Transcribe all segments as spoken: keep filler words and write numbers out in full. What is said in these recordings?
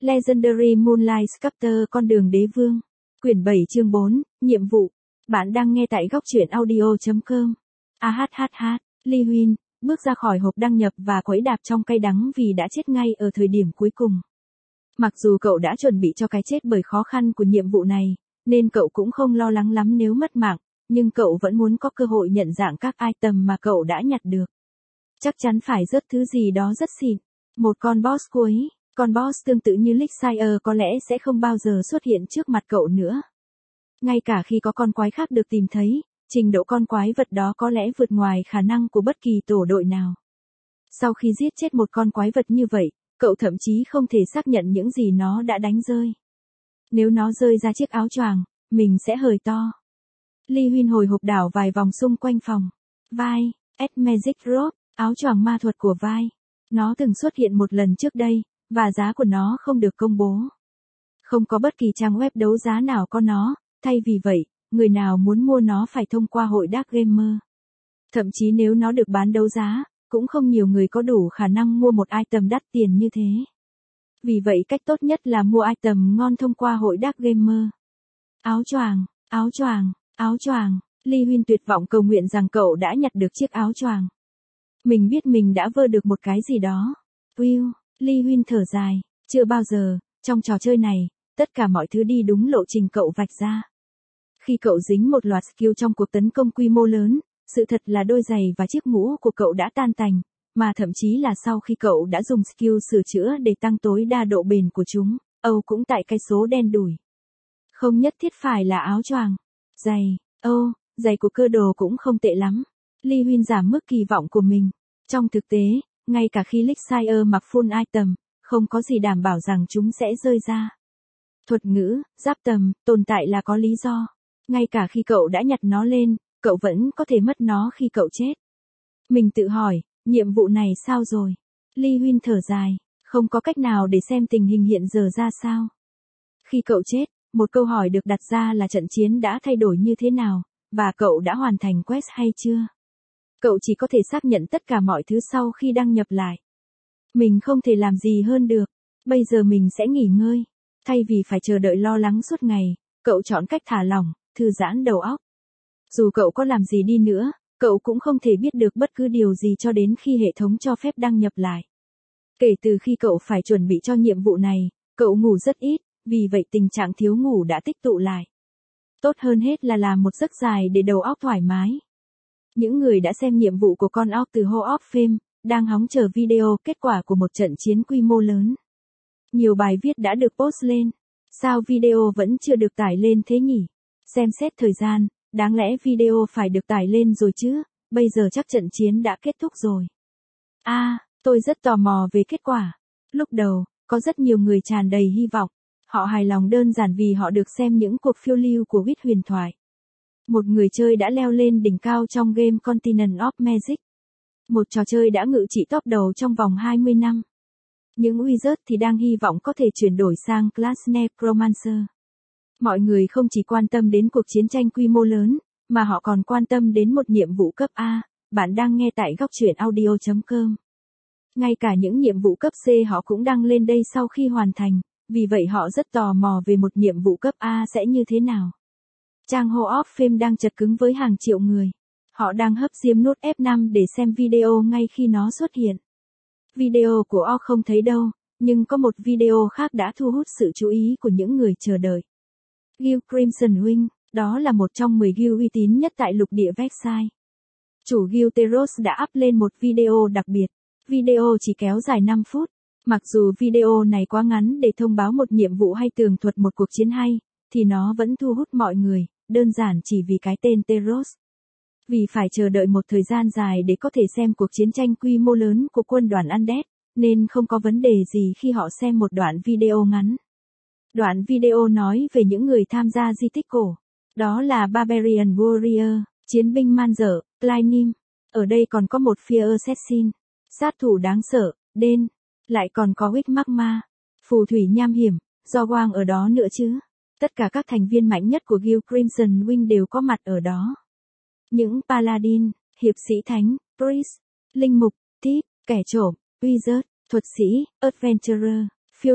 Legendary Moonlight Sculptor con đường đế vương. Quyển bảy chương bốn, nhiệm vụ. Bạn đang nghe tại góc truyện audio.com. A hát hát hát, Lee Huynh, bước ra khỏi hộp đăng nhập và quẫy đạp trong cay đắng vì đã chết ngay ở thời điểm cuối cùng. Mặc dù cậu đã chuẩn bị cho cái chết bởi khó khăn của nhiệm vụ này, nên cậu cũng không lo lắng lắm nếu mất mạng, nhưng cậu vẫn muốn có cơ hội nhận dạng các item mà cậu đã nhặt được. Chắc chắn phải rớt thứ gì đó rất xịn. Một con boss cuối, con boss tương tự như Elixir có lẽ sẽ không bao giờ xuất hiện trước mặt cậu nữa. Ngay cả khi có con quái khác được tìm thấy, trình độ con quái vật đó có lẽ vượt ngoài khả năng của bất kỳ tổ đội nào. Sau khi giết chết một con quái vật như vậy, cậu thậm chí không thể xác nhận những gì nó đã đánh rơi. Nếu nó rơi ra chiếc áo choàng, mình sẽ hời to. Lee Huynh hồi hộp đảo vài vòng xung quanh phòng. Vai, Ed Magic Robe, áo choàng ma thuật của Vai. Nó từng xuất hiện một lần trước đây, và giá của nó không được công bố. Không có bất kỳ trang web đấu giá nào có nó, thay vì vậy, người nào muốn mua nó phải thông qua hội Dark Gamer. Thậm chí nếu nó được bán đấu giá, cũng không nhiều người có đủ khả năng mua một item đắt tiền như thế. Vì vậy cách tốt nhất là mua item ngon thông qua hội Dark Gamer. Áo choàng, áo choàng, áo choàng, Lee Huynh tuyệt vọng cầu nguyện rằng cậu đã nhặt được chiếc áo choàng. Mình biết mình đã vơ được một cái gì đó. Will, Lee Huynh thở dài, chưa bao giờ, trong trò chơi này, tất cả mọi thứ đi đúng lộ trình cậu vạch ra. Khi cậu dính một loạt skill trong cuộc tấn công quy mô lớn, sự thật là đôi giày và chiếc mũ của cậu đã tan tành, mà thậm chí là sau khi cậu đã dùng skill sửa chữa để tăng tối đa độ bền của chúng, Âu cũng tại cái số đen đủi. Không nhất thiết phải là áo choàng, giày, ô, giày của cơ đồ cũng không tệ lắm. Lee Huynh giảm mức kỳ vọng của mình. Trong thực tế, ngay cả khi Elixir mặc full item, không có gì đảm bảo rằng chúng sẽ rơi ra. Thuật ngữ, giáp tầm, tồn tại là có lý do. Ngay cả khi cậu đã nhặt nó lên, cậu vẫn có thể mất nó khi cậu chết. Mình tự hỏi, nhiệm vụ này sao rồi? Lee Huynh thở dài, không có cách nào để xem tình hình hiện giờ ra sao. Khi cậu chết, một câu hỏi được đặt ra là trận chiến đã thay đổi như thế nào, và cậu đã hoàn thành quest hay chưa? Cậu chỉ có thể xác nhận tất cả mọi thứ sau khi đăng nhập lại. Mình không thể làm gì hơn được. Bây giờ mình sẽ nghỉ ngơi. Thay vì phải chờ đợi lo lắng suốt ngày, cậu chọn cách thả lỏng, thư giãn đầu óc. Dù cậu có làm gì đi nữa, cậu cũng không thể biết được bất cứ điều gì cho đến khi hệ thống cho phép đăng nhập lại. Kể từ khi cậu phải chuẩn bị cho nhiệm vụ này, cậu ngủ rất ít, vì vậy tình trạng thiếu ngủ đã tích tụ lại. Tốt hơn hết là làm một giấc dài để đầu óc thoải mái. Những người đã xem nhiệm vụ của con óc từ Hall of Fame, đang hóng chờ video kết quả của một trận chiến quy mô lớn. Nhiều bài viết đã được post lên. Sao video vẫn chưa được tải lên thế nhỉ? Xem xét thời gian, đáng lẽ video phải được tải lên rồi chứ, bây giờ chắc trận chiến đã kết thúc rồi. A, à, tôi rất tò mò về kết quả. Lúc đầu, có rất nhiều người tràn đầy hy vọng. Họ hài lòng đơn giản vì họ được xem những cuộc phiêu lưu của Wit huyền thoại. Một người chơi đã leo lên đỉnh cao trong game Continent of Magic. Một trò chơi đã ngự trị top đầu trong vòng hai mươi năm. Những wizard thì đang hy vọng có thể chuyển đổi sang class Necromancer. Mọi người không chỉ quan tâm đến cuộc chiến tranh quy mô lớn, mà họ còn quan tâm đến một nhiệm vụ cấp A. Bạn đang nghe tại góc truyện audio.com. Ngay cả những nhiệm vụ cấp C họ cũng đăng lên đây sau khi hoàn thành, vì vậy họ rất tò mò về một nhiệm vụ cấp A sẽ như thế nào. Trang Hall of Fame đang chật cứng với hàng triệu người. Họ đang hấp diêm nút F năm để xem video ngay khi nó xuất hiện. Video của O không thấy đâu, nhưng có một video khác đã thu hút sự chú ý của những người chờ đợi. Guild Crimson Wing, đó là một trong mười guild uy tín nhất tại lục địa Vexai. Chủ Guild Teros đã up lên một video đặc biệt. Video chỉ kéo dài năm phút. Mặc dù video này quá ngắn để thông báo một nhiệm vụ hay tường thuật một cuộc chiến hay, thì nó vẫn thu hút mọi người, đơn giản chỉ vì cái tên Teros. Vì phải chờ đợi một thời gian dài để có thể xem cuộc chiến tranh quy mô lớn của quân đoàn Undead, nên không có vấn đề gì khi họ xem một đoạn video ngắn. Đoạn video nói về những người tham gia di tích cổ. Đó là Barbarian Warrior, chiến binh man dợ, Plainim. Ở đây còn có một Fear Assassin, sát thủ đáng sợ, Den. Lại còn có Witch Magma, phù thủy nham hiểm, do Wang ở đó nữa chứ. Tất cả các thành viên mạnh nhất của Guild Crimson Wing đều có mặt ở đó. Những Paladin, hiệp sĩ thánh, Priest, linh mục, Thief, kẻ trộm, Wizard, thuật sĩ, Adventurer, phiêu lưu,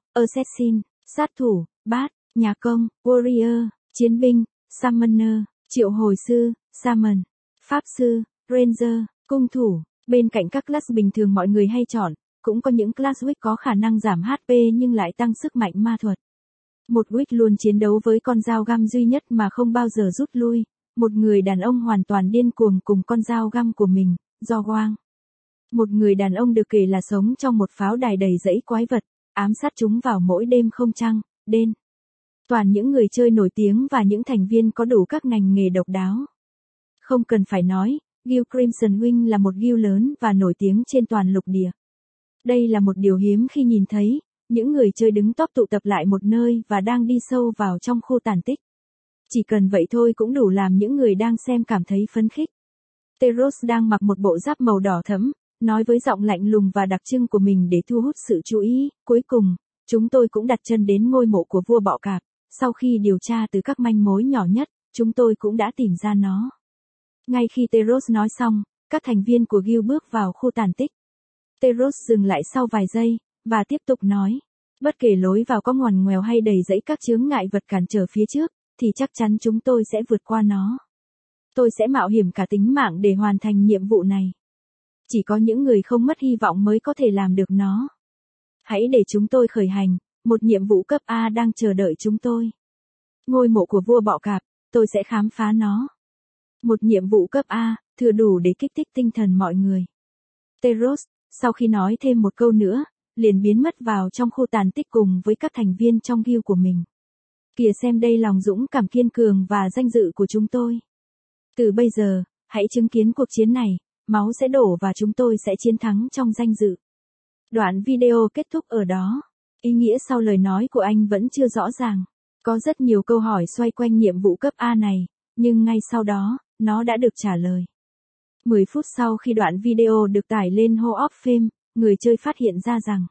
Assassin, sát thủ, bát, nhà công, warrior, chiến binh, summoner, triệu hồi sư, summon, pháp sư, ranger, cung thủ. Bên cạnh các class bình thường mọi người hay chọn, cũng có những class Witch có khả năng giảm hát pê nhưng lại tăng sức mạnh ma thuật. Một Witch luôn chiến đấu với con dao găm duy nhất mà không bao giờ rút lui, một người đàn ông hoàn toàn điên cuồng cùng con dao găm của mình, do Wang. Một người đàn ông được kể là sống trong một pháo đài đầy rẫy quái vật, ám sát chúng vào mỗi đêm không trăng, đen. Toàn những người chơi nổi tiếng và những thành viên có đủ các ngành nghề độc đáo. Không cần phải nói, Guild Crimson Wing là một guild lớn và nổi tiếng trên toàn lục địa. Đây là một điều hiếm khi nhìn thấy, những người chơi đứng top tụ tập lại một nơi và đang đi sâu vào trong khu tàn tích. Chỉ cần vậy thôi cũng đủ làm những người đang xem cảm thấy phấn khích. Teros đang mặc một bộ giáp màu đỏ thẫm, nói với giọng lạnh lùng và đặc trưng của mình để thu hút sự chú ý. Cuối cùng, chúng tôi cũng đặt chân đến ngôi mộ của vua bọ cạp. Sau khi điều tra từ các manh mối nhỏ nhất, chúng tôi cũng đã tìm ra nó. Ngay khi Teros nói xong, các thành viên của guild bước vào khu tàn tích. Teros dừng lại sau vài giây, và tiếp tục nói. Bất kể lối vào có ngoằn ngoèo hay đầy rẫy các chướng ngại vật cản trở phía trước, thì chắc chắn chúng tôi sẽ vượt qua nó. Tôi sẽ mạo hiểm cả tính mạng để hoàn thành nhiệm vụ này. Chỉ có những người không mất hy vọng mới có thể làm được nó. Hãy để chúng tôi khởi hành, một nhiệm vụ cấp A đang chờ đợi chúng tôi. Ngôi mộ của vua bọ cạp, tôi sẽ khám phá nó. Một nhiệm vụ cấp A, thừa đủ để kích thích tinh thần mọi người. Teros, sau khi nói thêm một câu nữa, liền biến mất vào trong khu tàn tích cùng với các thành viên trong guild của mình. Kìa xem đây lòng dũng cảm kiên cường và danh dự của chúng tôi. Từ bây giờ, hãy chứng kiến cuộc chiến này, máu sẽ đổ và chúng tôi sẽ chiến thắng trong danh dự. Đoạn video kết thúc ở đó. Ý nghĩa sau lời nói của anh vẫn chưa rõ ràng. Có rất nhiều câu hỏi xoay quanh nhiệm vụ cấp A này, nhưng ngay sau đó, nó đã được trả lời. mười phút sau khi đoạn video được tải lên Hall of Fame, người chơi phát hiện ra rằng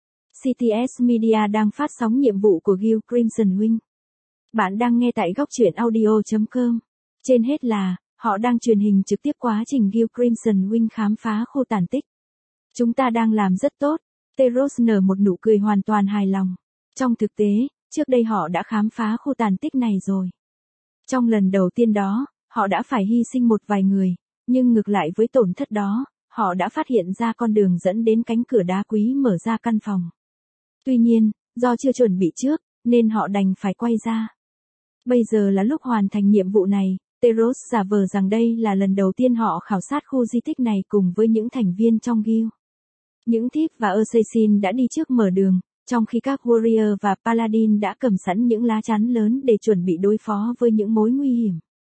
xê tê ét Media đang phát sóng nhiệm vụ của Guild Crimson Wing. Bạn đang nghe tại góc truyện audio chấm com. Trên hết là, họ đang truyền hình trực tiếp quá trình Guild Crimson Wing khám phá khu tàn tích. Chúng ta đang làm rất tốt. Teros nở một nụ cười hoàn toàn hài lòng. Trong thực tế, trước đây họ đã khám phá khu tàn tích này rồi. Trong lần đầu tiên đó, họ đã phải hy sinh một vài người, nhưng ngược lại với tổn thất đó, họ đã phát hiện ra con đường dẫn đến cánh cửa đá quý mở ra căn phòng. Tuy nhiên, do chưa chuẩn bị trước, nên họ đành phải quay ra. Bây giờ là lúc hoàn thành nhiệm vụ này, Teros giả vờ rằng đây là lần đầu tiên họ khảo sát khu di tích này cùng với những thành viên trong guild. Những thief và assassin đã đi trước mở đường, trong khi các warrior và paladin đã cầm sẵn những lá chắn lớn để chuẩn bị đối phó với những mối nguy hiểm.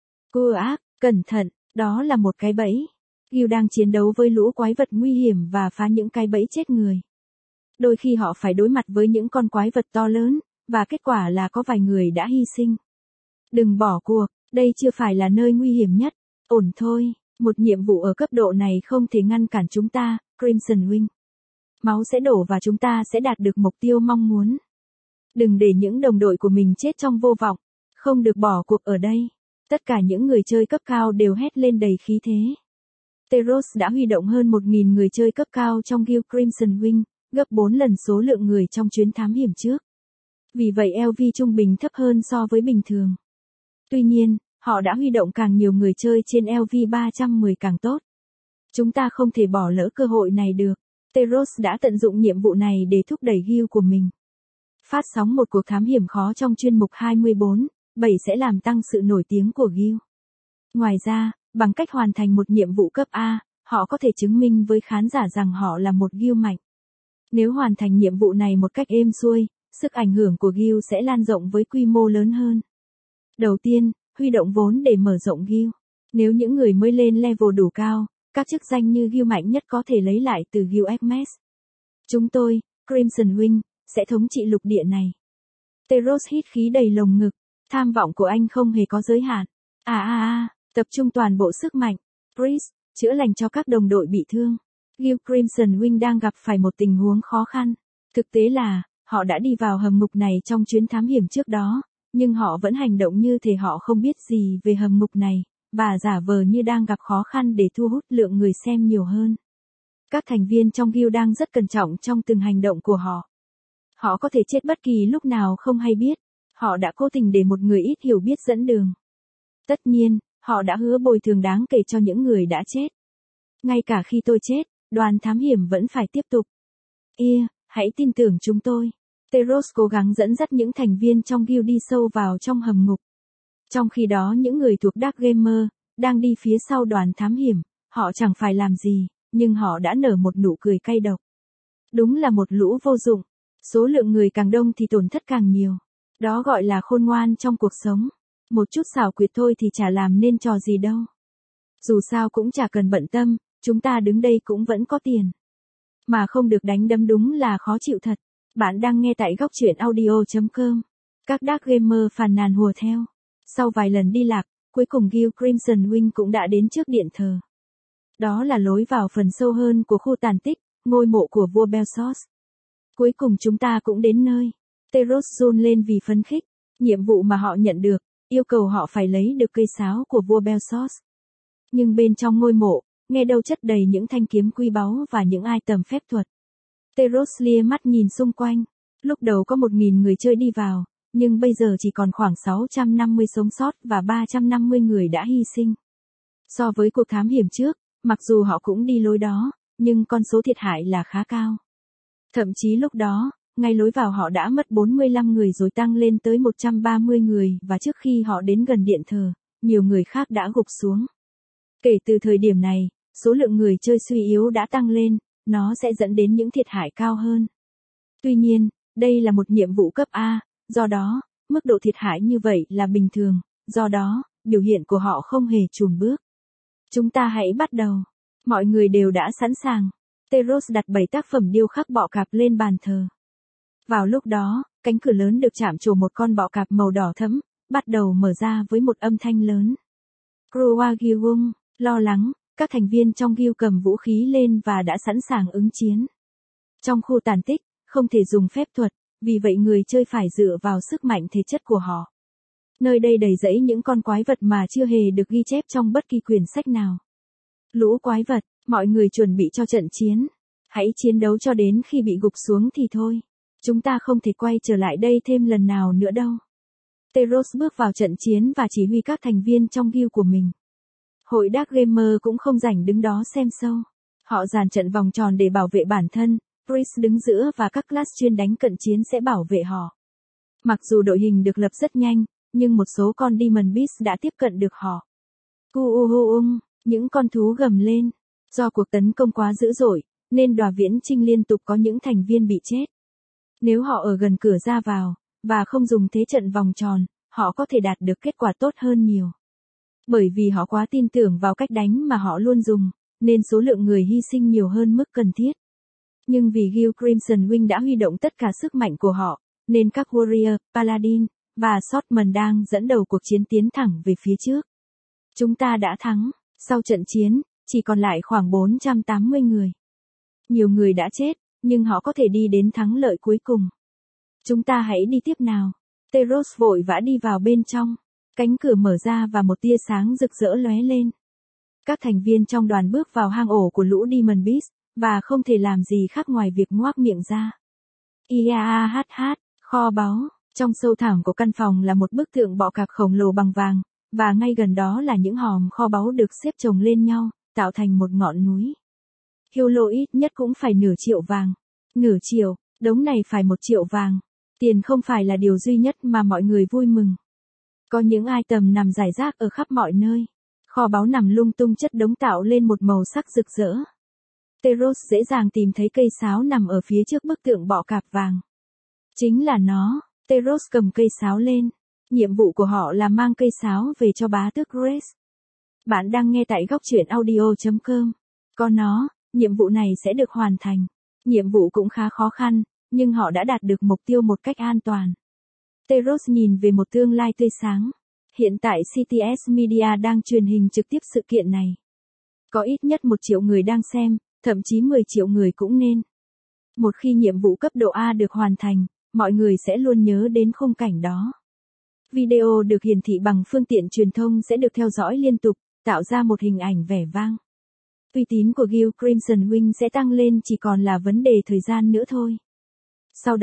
Cô ác, cẩn thận, đó là một cái bẫy. Guild đang chiến đấu với lũ quái vật nguy hiểm và phá những cái bẫy chết người. Đôi khi họ phải đối mặt với những con quái vật to lớn, và kết quả là có vài người đã hy sinh. Đừng bỏ cuộc, đây chưa phải là nơi nguy hiểm nhất. Ổn thôi, một nhiệm vụ ở cấp độ này không thể ngăn cản chúng ta, Crimson Wing. Máu sẽ đổ và chúng ta sẽ đạt được mục tiêu mong muốn. Đừng để những đồng đội của mình chết trong vô vọng. Không được bỏ cuộc ở đây. Tất cả những người chơi cấp cao đều hét lên đầy khí thế. Teros đã huy động hơn một nghìn người chơi cấp cao trong Guild Crimson Wing, gấp bốn lần số lượng người trong chuyến thám hiểm trước. Vì vậy lờ vê trung bình thấp hơn so với bình thường. Tuy nhiên, họ đã huy động càng nhiều người chơi trên lờ vê ba trăm mười càng tốt. Chúng ta không thể bỏ lỡ cơ hội này được. Teros đã tận dụng nhiệm vụ này để thúc đẩy guild của mình. Phát sóng một cuộc thám hiểm khó trong chuyên mục hai mươi bốn, bảy sẽ làm tăng sự nổi tiếng của guild. Ngoài ra, bằng cách hoàn thành một nhiệm vụ cấp A, họ có thể chứng minh với khán giả rằng họ là một guild mạnh. Nếu hoàn thành nhiệm vụ này một cách êm xuôi, sức ảnh hưởng của guild sẽ lan rộng với quy mô lớn hơn. Đầu tiên, huy động vốn để mở rộng guild. Nếu những người mới lên level đủ cao, các chức danh như guild mạnh nhất có thể lấy lại từ Guild Hermes. Chúng tôi, Crimson Wing, sẽ thống trị lục địa này. Teros hít khí đầy lồng ngực, tham vọng của anh không hề có giới hạn. À à à, tập trung toàn bộ sức mạnh. Priest, chữa lành cho các đồng đội bị thương. Guild Crimson Wing đang gặp phải một tình huống khó khăn. Thực tế là, họ đã đi vào hầm ngục này trong chuyến thám hiểm trước đó, nhưng họ vẫn hành động như thể họ không biết gì về hầm ngục này, và giả vờ như đang gặp khó khăn để thu hút lượng người xem nhiều hơn. Các thành viên trong guild đang rất cẩn trọng trong từng hành động của họ. Họ có thể chết bất kỳ lúc nào không hay biết. Họ đã cố tình để một người ít hiểu biết dẫn đường. Tất nhiên, họ đã hứa bồi thường đáng kể cho những người đã chết. Ngay cả khi tôi chết, đoàn thám hiểm vẫn phải tiếp tục. Yeah, hãy tin tưởng chúng tôi. Teros cố gắng dẫn dắt những thành viên trong guild đi sâu vào trong hầm ngục. Trong khi đó những người thuộc Dark Gamer, đang đi phía sau đoàn thám hiểm, họ chẳng phải làm gì, nhưng họ đã nở một nụ cười cay độc. Đúng là một lũ vô dụng. Số lượng người càng đông thì tổn thất càng nhiều. Đó gọi là khôn ngoan trong cuộc sống. Một chút xảo quyệt thôi thì chả làm nên trò gì đâu. Dù sao cũng chả cần bận tâm, chúng ta đứng đây cũng vẫn có tiền. Mà không được đánh đấm đúng là khó chịu thật. Bạn đang nghe tại góc truyện audio chấm com. Các Dark Gamer phàn nàn hùa theo. Sau vài lần đi lạc, cuối cùng Guild Crimson Wing cũng đã đến trước điện thờ. Đó là lối vào phần sâu hơn của khu tàn tích, ngôi mộ của vua Belsos. Cuối cùng chúng ta cũng đến nơi. Teros run lên vì phấn khích. Nhiệm vụ mà họ nhận được, yêu cầu họ phải lấy được cây sáo của vua Belsos. Nhưng bên trong ngôi mộ, nghe đâu chất đầy những thanh kiếm quý báu và những item phép thuật. Teros lia mắt nhìn xung quanh. Lúc đầu có một nghìn người chơi đi vào, nhưng bây giờ chỉ còn khoảng sáu trăm năm mươi sống sót và ba trăm năm mươi người đã hy sinh. So với cuộc thám hiểm trước, mặc dù họ cũng đi lối đó, nhưng con số thiệt hại là khá cao. Thậm chí lúc đó, ngay lối vào họ đã mất bốn mươi lăm người rồi tăng lên tới một trăm ba mươi người và trước khi họ đến gần điện thờ, nhiều người khác đã gục xuống. Kể từ thời điểm này, số lượng người chơi suy yếu đã tăng lên, nó sẽ dẫn đến những thiệt hại cao hơn. Tuy nhiên, đây là một nhiệm vụ cấp A, do đó, mức độ thiệt hại như vậy là bình thường, do đó, biểu hiện của họ không hề chùn bước. Chúng ta hãy bắt đầu. Mọi người đều đã sẵn sàng. Teros đặt bảy tác phẩm điêu khắc bọ cạp lên bàn thờ. Vào lúc đó, cánh cửa lớn được chạm trổ một con bọ cạp màu đỏ thẫm, bắt đầu mở ra với một âm thanh lớn. Croa Guild, lo lắng, các thành viên trong guild cầm vũ khí lên và đã sẵn sàng ứng chiến. Trong khu tàn tích, không thể dùng phép thuật, vì vậy người chơi phải dựa vào sức mạnh thể chất của họ. Nơi đây đầy rẫy những con quái vật mà chưa hề được ghi chép trong bất kỳ quyển sách nào. Lũ quái vật, mọi người chuẩn bị cho trận chiến. Hãy chiến đấu cho đến khi bị gục xuống thì thôi. Chúng ta không thể quay trở lại đây thêm lần nào nữa đâu. Teros bước vào trận chiến và chỉ huy các thành viên trong guild của mình. Hội Dark Gamer cũng không rảnh đứng đó xem show. Họ dàn trận vòng tròn để bảo vệ bản thân, Priest đứng giữa và các class chuyên đánh cận chiến sẽ bảo vệ họ. Mặc dù đội hình được lập rất nhanh, nhưng một số con Demon Beast đã tiếp cận được họ. Kuuhuung, những con thú gầm lên. Do cuộc tấn công quá dữ dội, nên Đòa Viễn Chinh liên tục có những thành viên bị chết. Nếu họ ở gần cửa ra vào, và không dùng thế trận vòng tròn, họ có thể đạt được kết quả tốt hơn nhiều. Bởi vì họ quá tin tưởng vào cách đánh mà họ luôn dùng, nên số lượng người hy sinh nhiều hơn mức cần thiết. Nhưng vì Guild Crimson Wing đã huy động tất cả sức mạnh của họ, nên các Warrior, Paladin, và Swordsman đang dẫn đầu cuộc chiến tiến thẳng về phía trước. Chúng ta đã thắng, sau trận chiến, chỉ còn lại khoảng bốn trăm tám mươi người. Nhiều người đã chết, nhưng họ có thể đi đến thắng lợi cuối cùng. Chúng ta hãy đi tiếp nào. Teros vội vã đi vào bên trong. Cánh cửa mở ra và một tia sáng rực rỡ lóe lên. Các thành viên trong đoàn bước vào hang ổ của lũ Demon Beast, và không thể làm gì khác ngoài việc ngoác miệng ra. Iahh, kho báu. Trong sâu thẳm của căn phòng là một bức tượng bọ cạp khổng lồ bằng vàng, và ngay gần đó là những hòm kho báu được xếp chồng lên nhau, tạo thành một ngọn núi. Hyolo ít nhất cũng phải nửa triệu vàng. Nửa triệu, đống này phải một triệu vàng. Tiền không phải là điều duy nhất mà mọi người vui mừng. Có những item nằm rải rác ở khắp mọi nơi. Kho báu nằm lung tung chất đống tạo lên một màu sắc rực rỡ. Teros dễ dàng tìm thấy cây sáo nằm ở phía trước bức tượng bọ cạp vàng. Chính là nó. Teros cầm cây sáo lên. Nhiệm vụ của họ là mang cây sáo về cho bá tước Grace. Bạn đang nghe tại góc truyện audio chấm com. Có nó, nhiệm vụ này sẽ được hoàn thành. Nhiệm vụ cũng khá khó khăn, nhưng họ đã đạt được mục tiêu một cách an toàn. Teros nhìn về một tương lai tươi sáng. Hiện tại xê tê ét Media đang truyền hình trực tiếp sự kiện này. Có ít nhất một triệu người đang xem, thậm chí mười triệu người cũng nên. Một khi nhiệm vụ cấp độ A được hoàn thành, mọi người sẽ luôn nhớ đến khung cảnh đó. Video được hiển thị bằng phương tiện truyền thông sẽ được theo dõi liên tục, tạo ra một hình ảnh vẻ vang. Uy tín của Guild Crimson Wing sẽ tăng lên chỉ còn là vấn đề thời gian nữa thôi. Sau đó,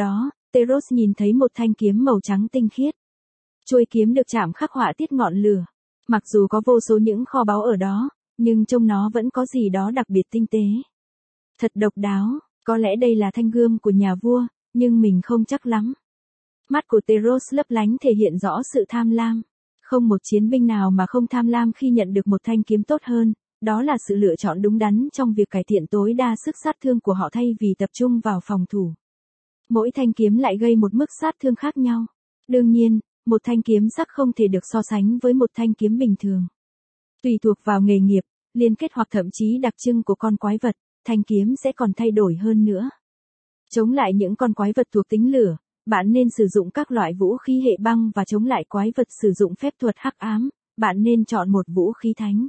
Teros nhìn thấy một thanh kiếm màu trắng tinh khiết. Chuôi kiếm được chạm khắc họa tiết ngọn lửa. Mặc dù có vô số những kho báu ở đó, nhưng trông nó vẫn có gì đó đặc biệt tinh tế. Thật độc đáo, có lẽ đây là thanh gươm của nhà vua, nhưng mình không chắc lắm. Mắt của Teros lấp lánh thể hiện rõ sự tham lam. Không một chiến binh nào mà không tham lam khi nhận được một thanh kiếm tốt hơn, đó là sự lựa chọn đúng đắn trong việc cải thiện tối đa sức sát thương của họ thay vì tập trung vào phòng thủ. Mỗi thanh kiếm lại gây một mức sát thương khác nhau. Đương nhiên, một thanh kiếm sắc không thể được so sánh với một thanh kiếm bình thường. Tùy thuộc vào nghề nghiệp, liên kết hoặc thậm chí đặc trưng của con quái vật, thanh kiếm sẽ còn thay đổi hơn nữa. Chống lại những con quái vật thuộc tính lửa, bạn nên sử dụng các loại vũ khí hệ băng, và chống lại quái vật sử dụng phép thuật hắc ám, bạn nên chọn một vũ khí thánh.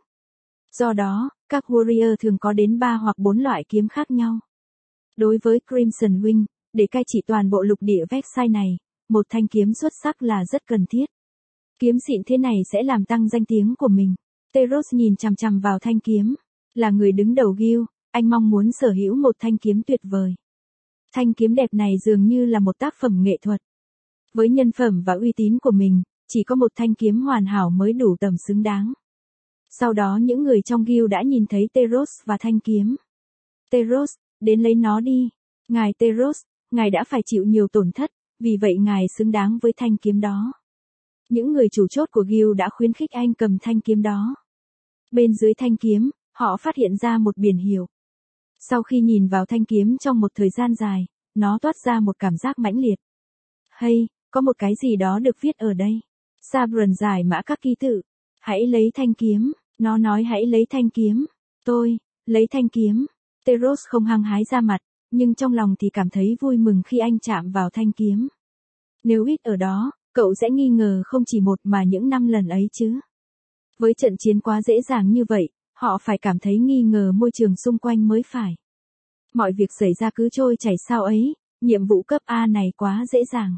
Do đó, các warrior thường có đến ba hoặc bốn loại kiếm khác nhau. Đối với Crimson Wing, để cai trị toàn bộ lục địa Vexai này, một thanh kiếm xuất sắc là rất cần thiết. Kiếm xịn thế này sẽ làm tăng danh tiếng của mình. Teros nhìn chằm chằm vào thanh kiếm. Là người đứng đầu guild, anh mong muốn sở hữu một thanh kiếm tuyệt vời. Thanh kiếm đẹp này dường như là một tác phẩm nghệ thuật. Với nhân phẩm và uy tín của mình, chỉ có một thanh kiếm hoàn hảo mới đủ tầm xứng đáng. Sau đó những người trong guild đã nhìn thấy Teros và thanh kiếm. Teros, đến lấy nó đi. Ngài Teros, ngài đã phải chịu nhiều tổn thất, vì vậy ngài xứng đáng với thanh kiếm đó. Những người chủ chốt của guild đã khuyến khích anh cầm thanh kiếm đó. Bên dưới thanh kiếm, họ phát hiện ra một biển hiệu. Sau khi nhìn vào thanh kiếm trong một thời gian dài, nó toát ra một cảm giác mãnh liệt. Hay, có một cái gì đó được viết ở đây. Sabron giải mã các ký tự. Hãy lấy thanh kiếm. Nó nói hãy lấy thanh kiếm. Tôi, lấy thanh kiếm. Teros không hăng hái ra mặt, nhưng trong lòng thì cảm thấy vui mừng khi anh chạm vào thanh kiếm. Nếu ít ở đó, cậu sẽ nghi ngờ không chỉ một mà những năm lần ấy chứ. Với trận chiến quá dễ dàng như vậy, họ phải cảm thấy nghi ngờ môi trường xung quanh mới phải. Mọi việc xảy ra cứ trôi chảy sao ấy, nhiệm vụ cấp A này quá dễ dàng.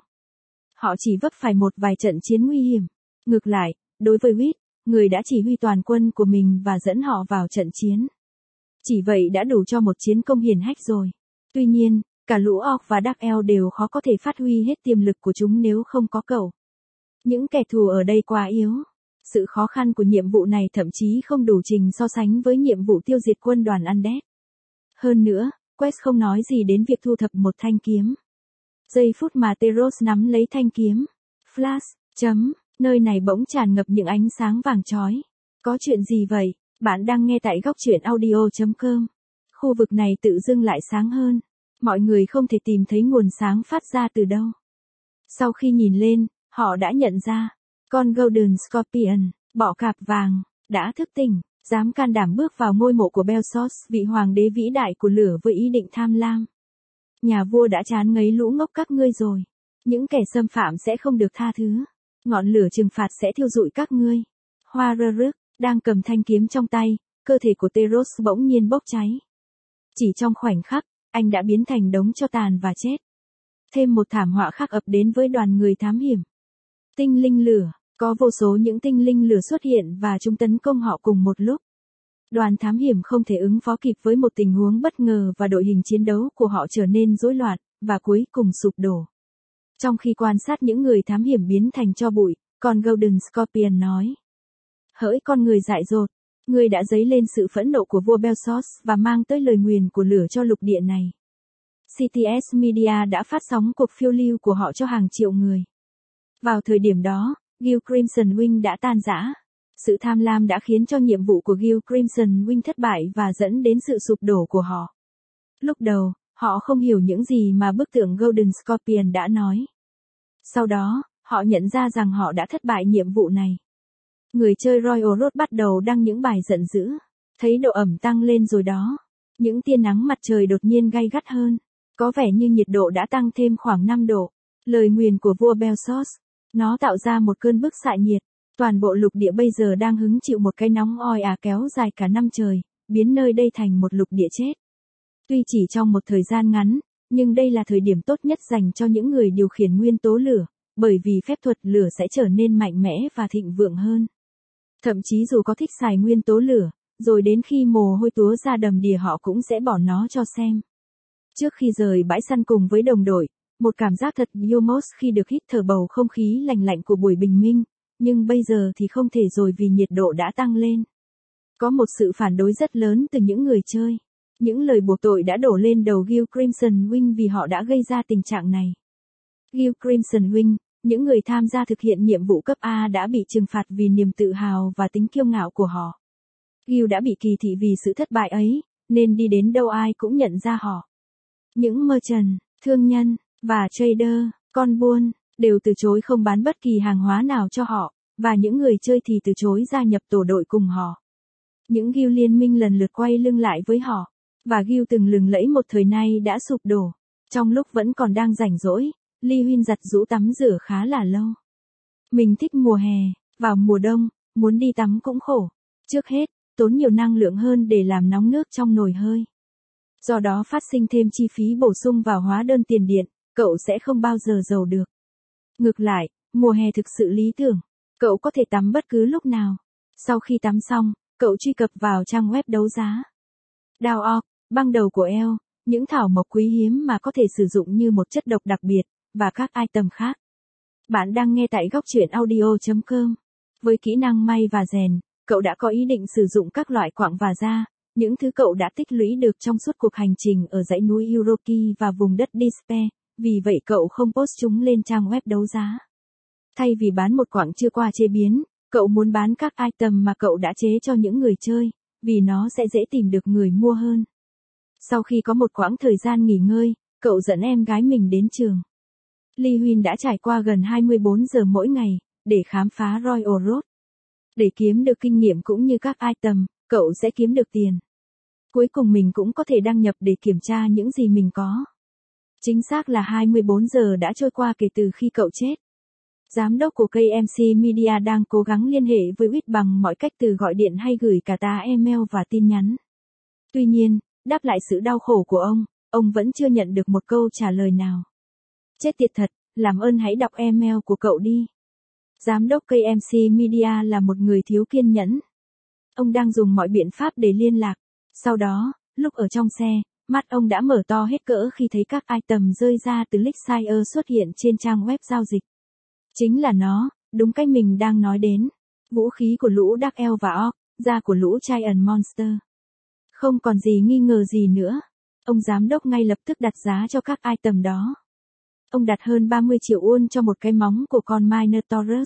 Họ chỉ vấp phải một vài trận chiến nguy hiểm. Ngược lại, đối với Whit, người đã chỉ huy toàn quân của mình và dẫn họ vào trận chiến. Chỉ vậy đã đủ cho một chiến công hiển hách rồi. Tuy nhiên, cả lũ Orc và Dark Elf đều khó có thể phát huy hết tiềm lực của chúng nếu không có cậu. Những kẻ thù ở đây quá yếu. Sự khó khăn của nhiệm vụ này thậm chí không đủ trình so sánh với nhiệm vụ tiêu diệt quân đoàn Undead. Hơn nữa, Quest không nói gì đến việc thu thập một thanh kiếm. Giây phút mà Teros nắm lấy thanh kiếm. Flash, chấm, nơi này bỗng tràn ngập những ánh sáng vàng chói. Có chuyện gì vậy? Bạn đang nghe tại góc truyện audio chấm com. Khu vực này tự dưng lại sáng hơn. Mọi người không thể tìm thấy nguồn sáng phát ra từ đâu. Sau khi nhìn lên, họ đã nhận ra. Con Golden Scorpion, bọ cạp vàng, đã thức tỉnh, dám can đảm bước vào ngôi mộ của Belsos, vị hoàng đế vĩ đại của lửa với ý định tham lam. Nhà vua đã chán ngấy lũ ngốc các ngươi rồi. Những kẻ xâm phạm sẽ không được tha thứ. Ngọn lửa trừng phạt sẽ thiêu rụi các ngươi. Horroruk, đang cầm thanh kiếm trong tay, cơ thể của Teros bỗng nhiên bốc cháy. Chỉ trong khoảnh khắc, anh đã biến thành đống tro tàn và chết. Thêm một thảm họa khác ập đến với đoàn người thám hiểm. Tinh linh lửa, có vô số những tinh linh lửa xuất hiện và chúng tấn công họ cùng một lúc. Đoàn thám hiểm không thể ứng phó kịp với một tình huống bất ngờ và đội hình chiến đấu của họ trở nên rối loạn, và cuối cùng sụp đổ. Trong khi quan sát những người thám hiểm biến thành tro bụi, con Golden Scorpion nói. Hỡi con người dại dột, ngươi đã dấy lên sự phẫn nộ của vua Belsos và mang tới lời nguyền của lửa cho lục địa này. xê tê ét Media đã phát sóng cuộc phiêu lưu của họ cho hàng triệu người. Vào thời điểm đó, Guild Crimson Wing đã tan rã. Sự tham lam đã khiến cho nhiệm vụ của Guild Crimson Wing thất bại và dẫn đến sự sụp đổ của họ. Lúc đầu, họ không hiểu những gì mà bức tượng Golden Scorpion đã nói. Sau đó, họ nhận ra rằng họ đã thất bại nhiệm vụ này. Người chơi Royal Road bắt đầu đăng những bài giận dữ. Thấy độ ẩm tăng lên rồi đó. Những tia nắng mặt trời đột nhiên gay gắt hơn. Có vẻ như nhiệt độ đã tăng thêm khoảng năm độ. Lời nguyền của vua Belsos. Nó tạo ra một cơn bức xạ nhiệt. Toàn bộ lục địa bây giờ đang hứng chịu một cái nóng oi ả kéo dài cả năm trời, biến nơi đây thành một lục địa chết. Tuy chỉ trong một thời gian ngắn, nhưng đây là thời điểm tốt nhất dành cho những người điều khiển nguyên tố lửa, bởi vì phép thuật lửa sẽ trở nên mạnh mẽ và thịnh vượng hơn. Thậm chí dù có thích xài nguyên tố lửa, rồi đến khi mồ hôi túa ra đầm đìa họ cũng sẽ bỏ nó cho xem. Trước khi rời bãi săn cùng với đồng đội, Một cảm giác thật Yomos khi được hít thở bầu không khí lành lạnh của buổi bình minh, nhưng bây giờ thì không thể rồi vì nhiệt độ đã tăng lên. Có một sự phản đối rất lớn từ những người chơi. Những lời buộc tội đã đổ lên đầu Gil Crimson Wing vì họ đã gây ra tình trạng này. Gil Crimson Wing, những người tham gia thực hiện nhiệm vụ cấp A đã bị trừng phạt vì niềm tự hào và tính kiêu ngạo của họ. Gil đã bị kỳ thị vì sự thất bại ấy, nên đi đến đâu ai cũng nhận ra họ. Những merchant, thương nhân, và trader, con buôn, đều từ chối không bán bất kỳ hàng hóa nào cho họ, và những người chơi thì từ chối gia nhập tổ đội cùng họ. Những Gil liên minh lần lượt quay lưng lại với họ, và Gil từng lừng lẫy một thời nay đã sụp đổ. Trong lúc vẫn còn đang rảnh rỗi, Lee Huynh giặt giũ tắm rửa khá là lâu. Mình thích mùa hè, vào mùa đông, muốn đi tắm cũng khổ. Trước hết, tốn nhiều năng lượng hơn để làm nóng nước trong nồi hơi. Do đó phát sinh thêm chi phí bổ sung vào hóa đơn tiền điện, cậu sẽ không bao giờ giàu được. Ngược lại, mùa hè thực sự lý tưởng, cậu có thể tắm bất cứ lúc nào. Sau khi tắm xong, cậu truy cập vào trang web đấu giá. Dow Oak, băng đầu của eo, những thảo mộc quý hiếm mà có thể sử dụng như một chất độc đặc biệt, và các item khác. Bạn đang nghe tại góc truyện audio chấm com. Với kỹ năng may và rèn, cậu đã có ý định sử dụng các loại quặng và da, những thứ cậu đã tích lũy được trong suốt cuộc hành trình ở dãy núi Uroki và vùng đất Despair, vì vậy cậu không post chúng lên trang web đấu giá. Thay vì bán một quặng chưa qua chế biến, cậu muốn bán các item mà cậu đã chế cho những người chơi, vì nó sẽ dễ tìm được người mua hơn. Sau khi có một quãng thời gian nghỉ ngơi, cậu dẫn em gái mình đến trường. Lee Huynh đã trải qua gần hai mươi bốn giờ mỗi ngày, để khám phá Royal Road. Để kiếm được kinh nghiệm cũng như các item, cậu sẽ kiếm được tiền. Cuối cùng mình cũng có thể đăng nhập để kiểm tra những gì mình có. Chính xác là hai mươi bốn giờ đã trôi qua kể từ khi cậu chết. Giám đốc của ca em xê Media đang cố gắng liên hệ với Whit bằng mọi cách từ gọi điện hay gửi cả tá email và tin nhắn. Tuy nhiên, đáp lại sự đau khổ của ông, ông vẫn chưa nhận được một câu trả lời nào. Chết tiệt thật, làm ơn hãy đọc email của cậu đi. Giám đốc ca em xê Media là một người thiếu kiên nhẫn. Ông đang dùng mọi biện pháp để liên lạc. Sau đó, lúc ở trong xe, mắt ông đã mở to hết cỡ khi thấy các item rơi ra từ Lixier xuất hiện trên trang web giao dịch. Chính là nó, đúng cách mình đang nói đến. Vũ khí của lũ Dark Elf và Orc, da của lũ Giant Monster. Không còn gì nghi ngờ gì nữa. Ông giám đốc ngay lập tức đặt giá cho các item đó. Ông đặt hơn ba mươi triệu won cho một cái móng của con Minotaurus.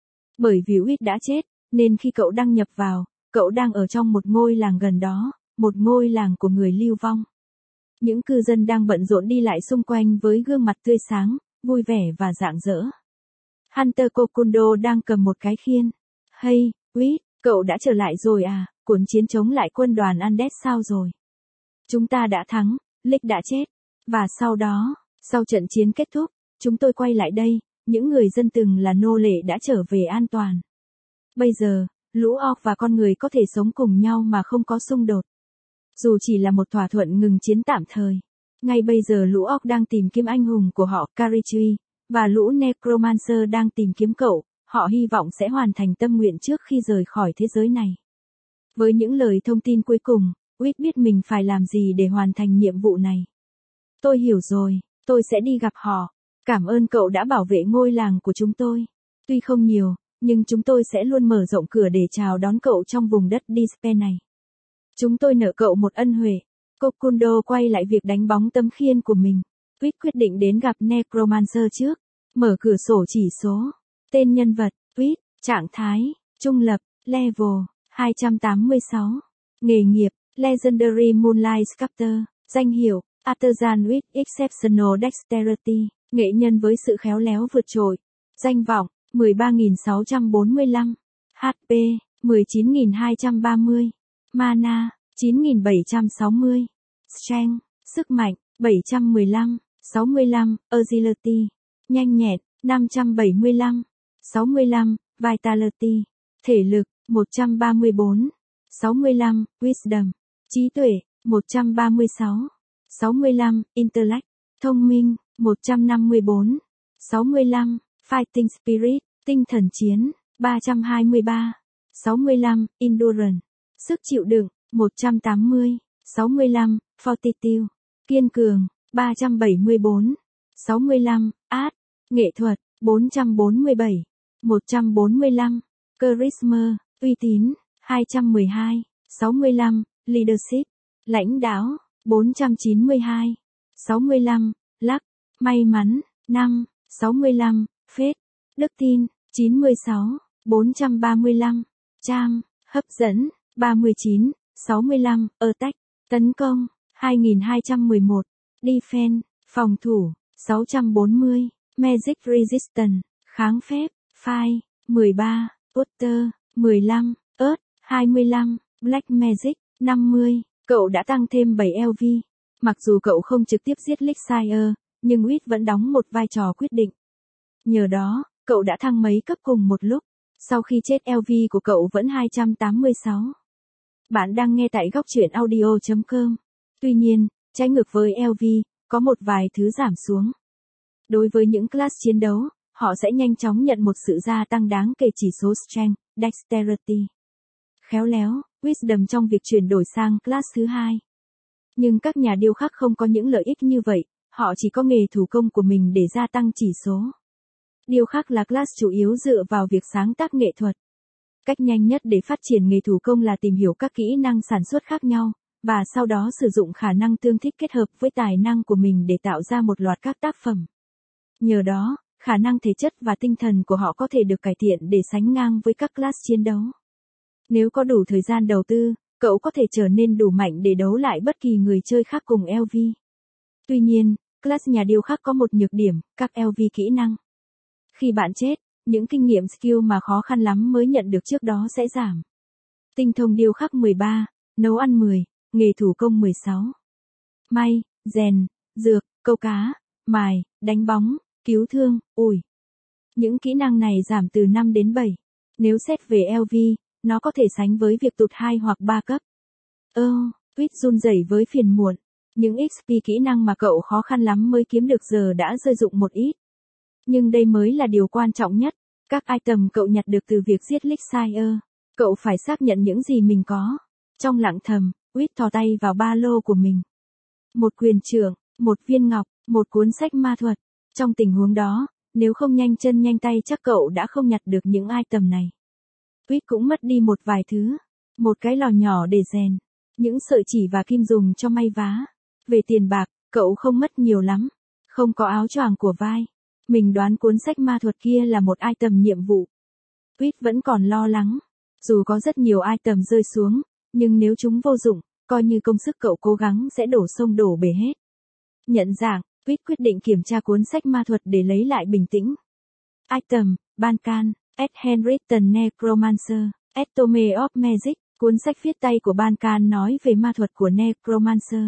Bởi vì Whit đã chết, nên khi cậu đăng nhập vào, cậu đang ở trong một ngôi làng gần đó, một ngôi làng của người lưu vong. Những cư dân đang bận rộn đi lại xung quanh với gương mặt tươi sáng, vui vẻ và rạng rỡ. Hunter Kokundo đang cầm một cái khiên. Hey, Whit, cậu đã trở lại rồi à, cuộc chiến chống lại quân đoàn Undead sao rồi? Chúng ta đã thắng, Lick đã chết. Và sau đó, sau trận chiến kết thúc, chúng tôi quay lại đây, những người dân từng là nô lệ đã trở về an toàn. Bây giờ, lũ orc và con người có thể sống cùng nhau mà không có xung đột. Dù chỉ là một thỏa thuận ngừng chiến tạm thời. Ngay bây giờ lũ orc đang tìm kiếm anh hùng của họ, Karichui, và lũ Necromancer đang tìm kiếm cậu, họ hy vọng sẽ hoàn thành tâm nguyện trước khi rời khỏi thế giới này. Với những lời thông tin cuối cùng, Whit biết mình phải làm gì để hoàn thành nhiệm vụ này. Tôi hiểu rồi, tôi sẽ đi gặp họ. Cảm ơn cậu đã bảo vệ ngôi làng của chúng tôi. Tuy không nhiều, nhưng chúng tôi sẽ luôn mở rộng cửa để chào đón cậu trong vùng đất Despair này. Chúng tôi nợ cậu một ân huệ. Kokundo quay lại việc đánh bóng tấm khiên của mình. Whit quyết định đến gặp Necromancer trước. Mở cửa sổ chỉ số. Tên nhân vật, Whit, trạng thái, trung lập, level, hai trăm tám mươi sáu. Nghề nghiệp, Legendary Moonlight Sculptor. Danh hiệu, Artisan with Exceptional Dexterity. Nghệ nhân với sự khéo léo vượt trội. Danh vọng, mười ba nghìn sáu trăm bốn mươi lăm. hát pê, mười chín nghìn hai trăm ba mươi. Mana, chín nghìn bảy trăm sáu mươi. Strength, sức mạnh, bảy trăm mười lăm. sáu mươi lăm. Agility, nhanh nhẹn, năm trăm bảy mươi lăm. sáu mươi lăm. Vitality, thể lực, một trăm ba mươi bốn. sáu mươi lăm. Wisdom, trí tuệ, một trăm ba mươi sáu. sáu mươi lăm. Intellect, thông minh, một trăm năm mươi bốn. sáu mươi lăm. Fighting Spirit, tinh thần chiến, ba trăm hai mươi ba. sáu mươi lăm. Endurance, sức chịu đựng, một trăm tám mươi. sáu mươi lăm. Fortitude, kiên cường, ba trăm bảy mươi bốn. sáu mươi lăm, Art, nghệ thuật, bốn trăm bốn mươi bảy, một trăm bốn mươi lăm, Charisma, uy tín, hai trăm mười hai, sáu mươi lăm, Leadership, lãnh đạo, bốn trăm chín mươi hai, sáu mươi lăm, Luck, may mắn, năm, sáu mươi lăm, Faith, đức tin, chín mươi sáu, bốn trăm ba mươi lăm, Charm, hấp dẫn, ba mươi chín, sáu mươi lăm, Attack, tấn công, hai nghìn hai trăm mười một, Defense, phòng thủ, sáu trăm bốn mươi, Magic Resistance, kháng phép, Fire, mười ba, Potter, mười lăm, Earth, hai mươi lăm, Black Magic, năm mươi, cậu đã tăng thêm bảy L V. Mặc dù cậu không trực tiếp giết Elixir, nhưng Wit vẫn đóng một vai trò quyết định. Nhờ đó, cậu đã thăng mấy cấp cùng một lúc. Sau khi chết L V của cậu vẫn hai trăm tám mươi sáu. Bạn đang nghe tại góc truyện audio chấm com. Tuy nhiên, trái ngược với L V, có một vài thứ giảm xuống. Đối với những class chiến đấu, họ sẽ nhanh chóng nhận một sự gia tăng đáng kể chỉ số Strength, Dexterity, khéo léo, Wisdom trong việc chuyển đổi sang class thứ hai. Nhưng các nhà điêu khắc không có những lợi ích như vậy, họ chỉ có nghề thủ công của mình để gia tăng chỉ số. Điêu khắc là class chủ yếu dựa vào việc sáng tác nghệ thuật. Cách nhanh nhất để phát triển nghề thủ công là tìm hiểu các kỹ năng sản xuất khác nhau, và sau đó sử dụng khả năng tương thích kết hợp với tài năng của mình để tạo ra một loạt các tác phẩm. Nhờ đó, khả năng thể chất và tinh thần của họ có thể được cải thiện để sánh ngang với các class chiến đấu. Nếu có đủ thời gian đầu tư, cậu có thể trở nên đủ mạnh để đấu lại bất kỳ người chơi khác cùng L V. Tuy nhiên, class nhà điêu khắc có một nhược điểm, các L V kỹ năng. Khi bạn chết, những kinh nghiệm skill mà khó khăn lắm mới nhận được trước đó sẽ giảm. Tinh thông điêu khắc mười ba, nấu ăn mười, nghề thủ công mười sáu. May, rèn, dược, câu cá, mài, đánh bóng, cứu thương, ủi. Những kỹ năng này giảm từ năm đến bảy. Nếu xét về L V, nó có thể sánh với việc tụt hai hoặc ba cấp. Ơ, oh, Quýt run rẩy với phiền muộn. Những ích pê kỹ năng mà cậu khó khăn lắm mới kiếm được giờ đã rơi dụng một ít. Nhưng đây mới là điều quan trọng nhất. Các item cậu nhặt được từ việc giết Elixir. Cậu phải xác nhận những gì mình có. Trong lặng thầm, Quýt thò tay vào ba lô của mình. Một quyền trượng, một viên ngọc, một cuốn sách ma thuật. Trong tình huống đó, nếu không nhanh chân nhanh tay chắc cậu đã không nhặt được những item này. Quýt cũng mất đi một vài thứ. Một cái lò nhỏ để rèn. Những sợi chỉ và kim dùng cho may vá. Về tiền bạc, cậu không mất nhiều lắm. Không có áo choàng của vai. Mình đoán cuốn sách ma thuật kia là một item nhiệm vụ. Quýt vẫn còn lo lắng. Dù có rất nhiều item rơi xuống, nhưng nếu chúng vô dụng, coi như công sức cậu cố gắng sẽ đổ sông đổ bể hết. Nhận dạng, Quýt quyết định kiểm tra cuốn sách ma thuật để lấy lại bình tĩnh. Item, Bankan, Ed Handwritten Necromancer, Ed Tome of Magic, cuốn sách viết tay của Bankan nói về ma thuật của Necromancer.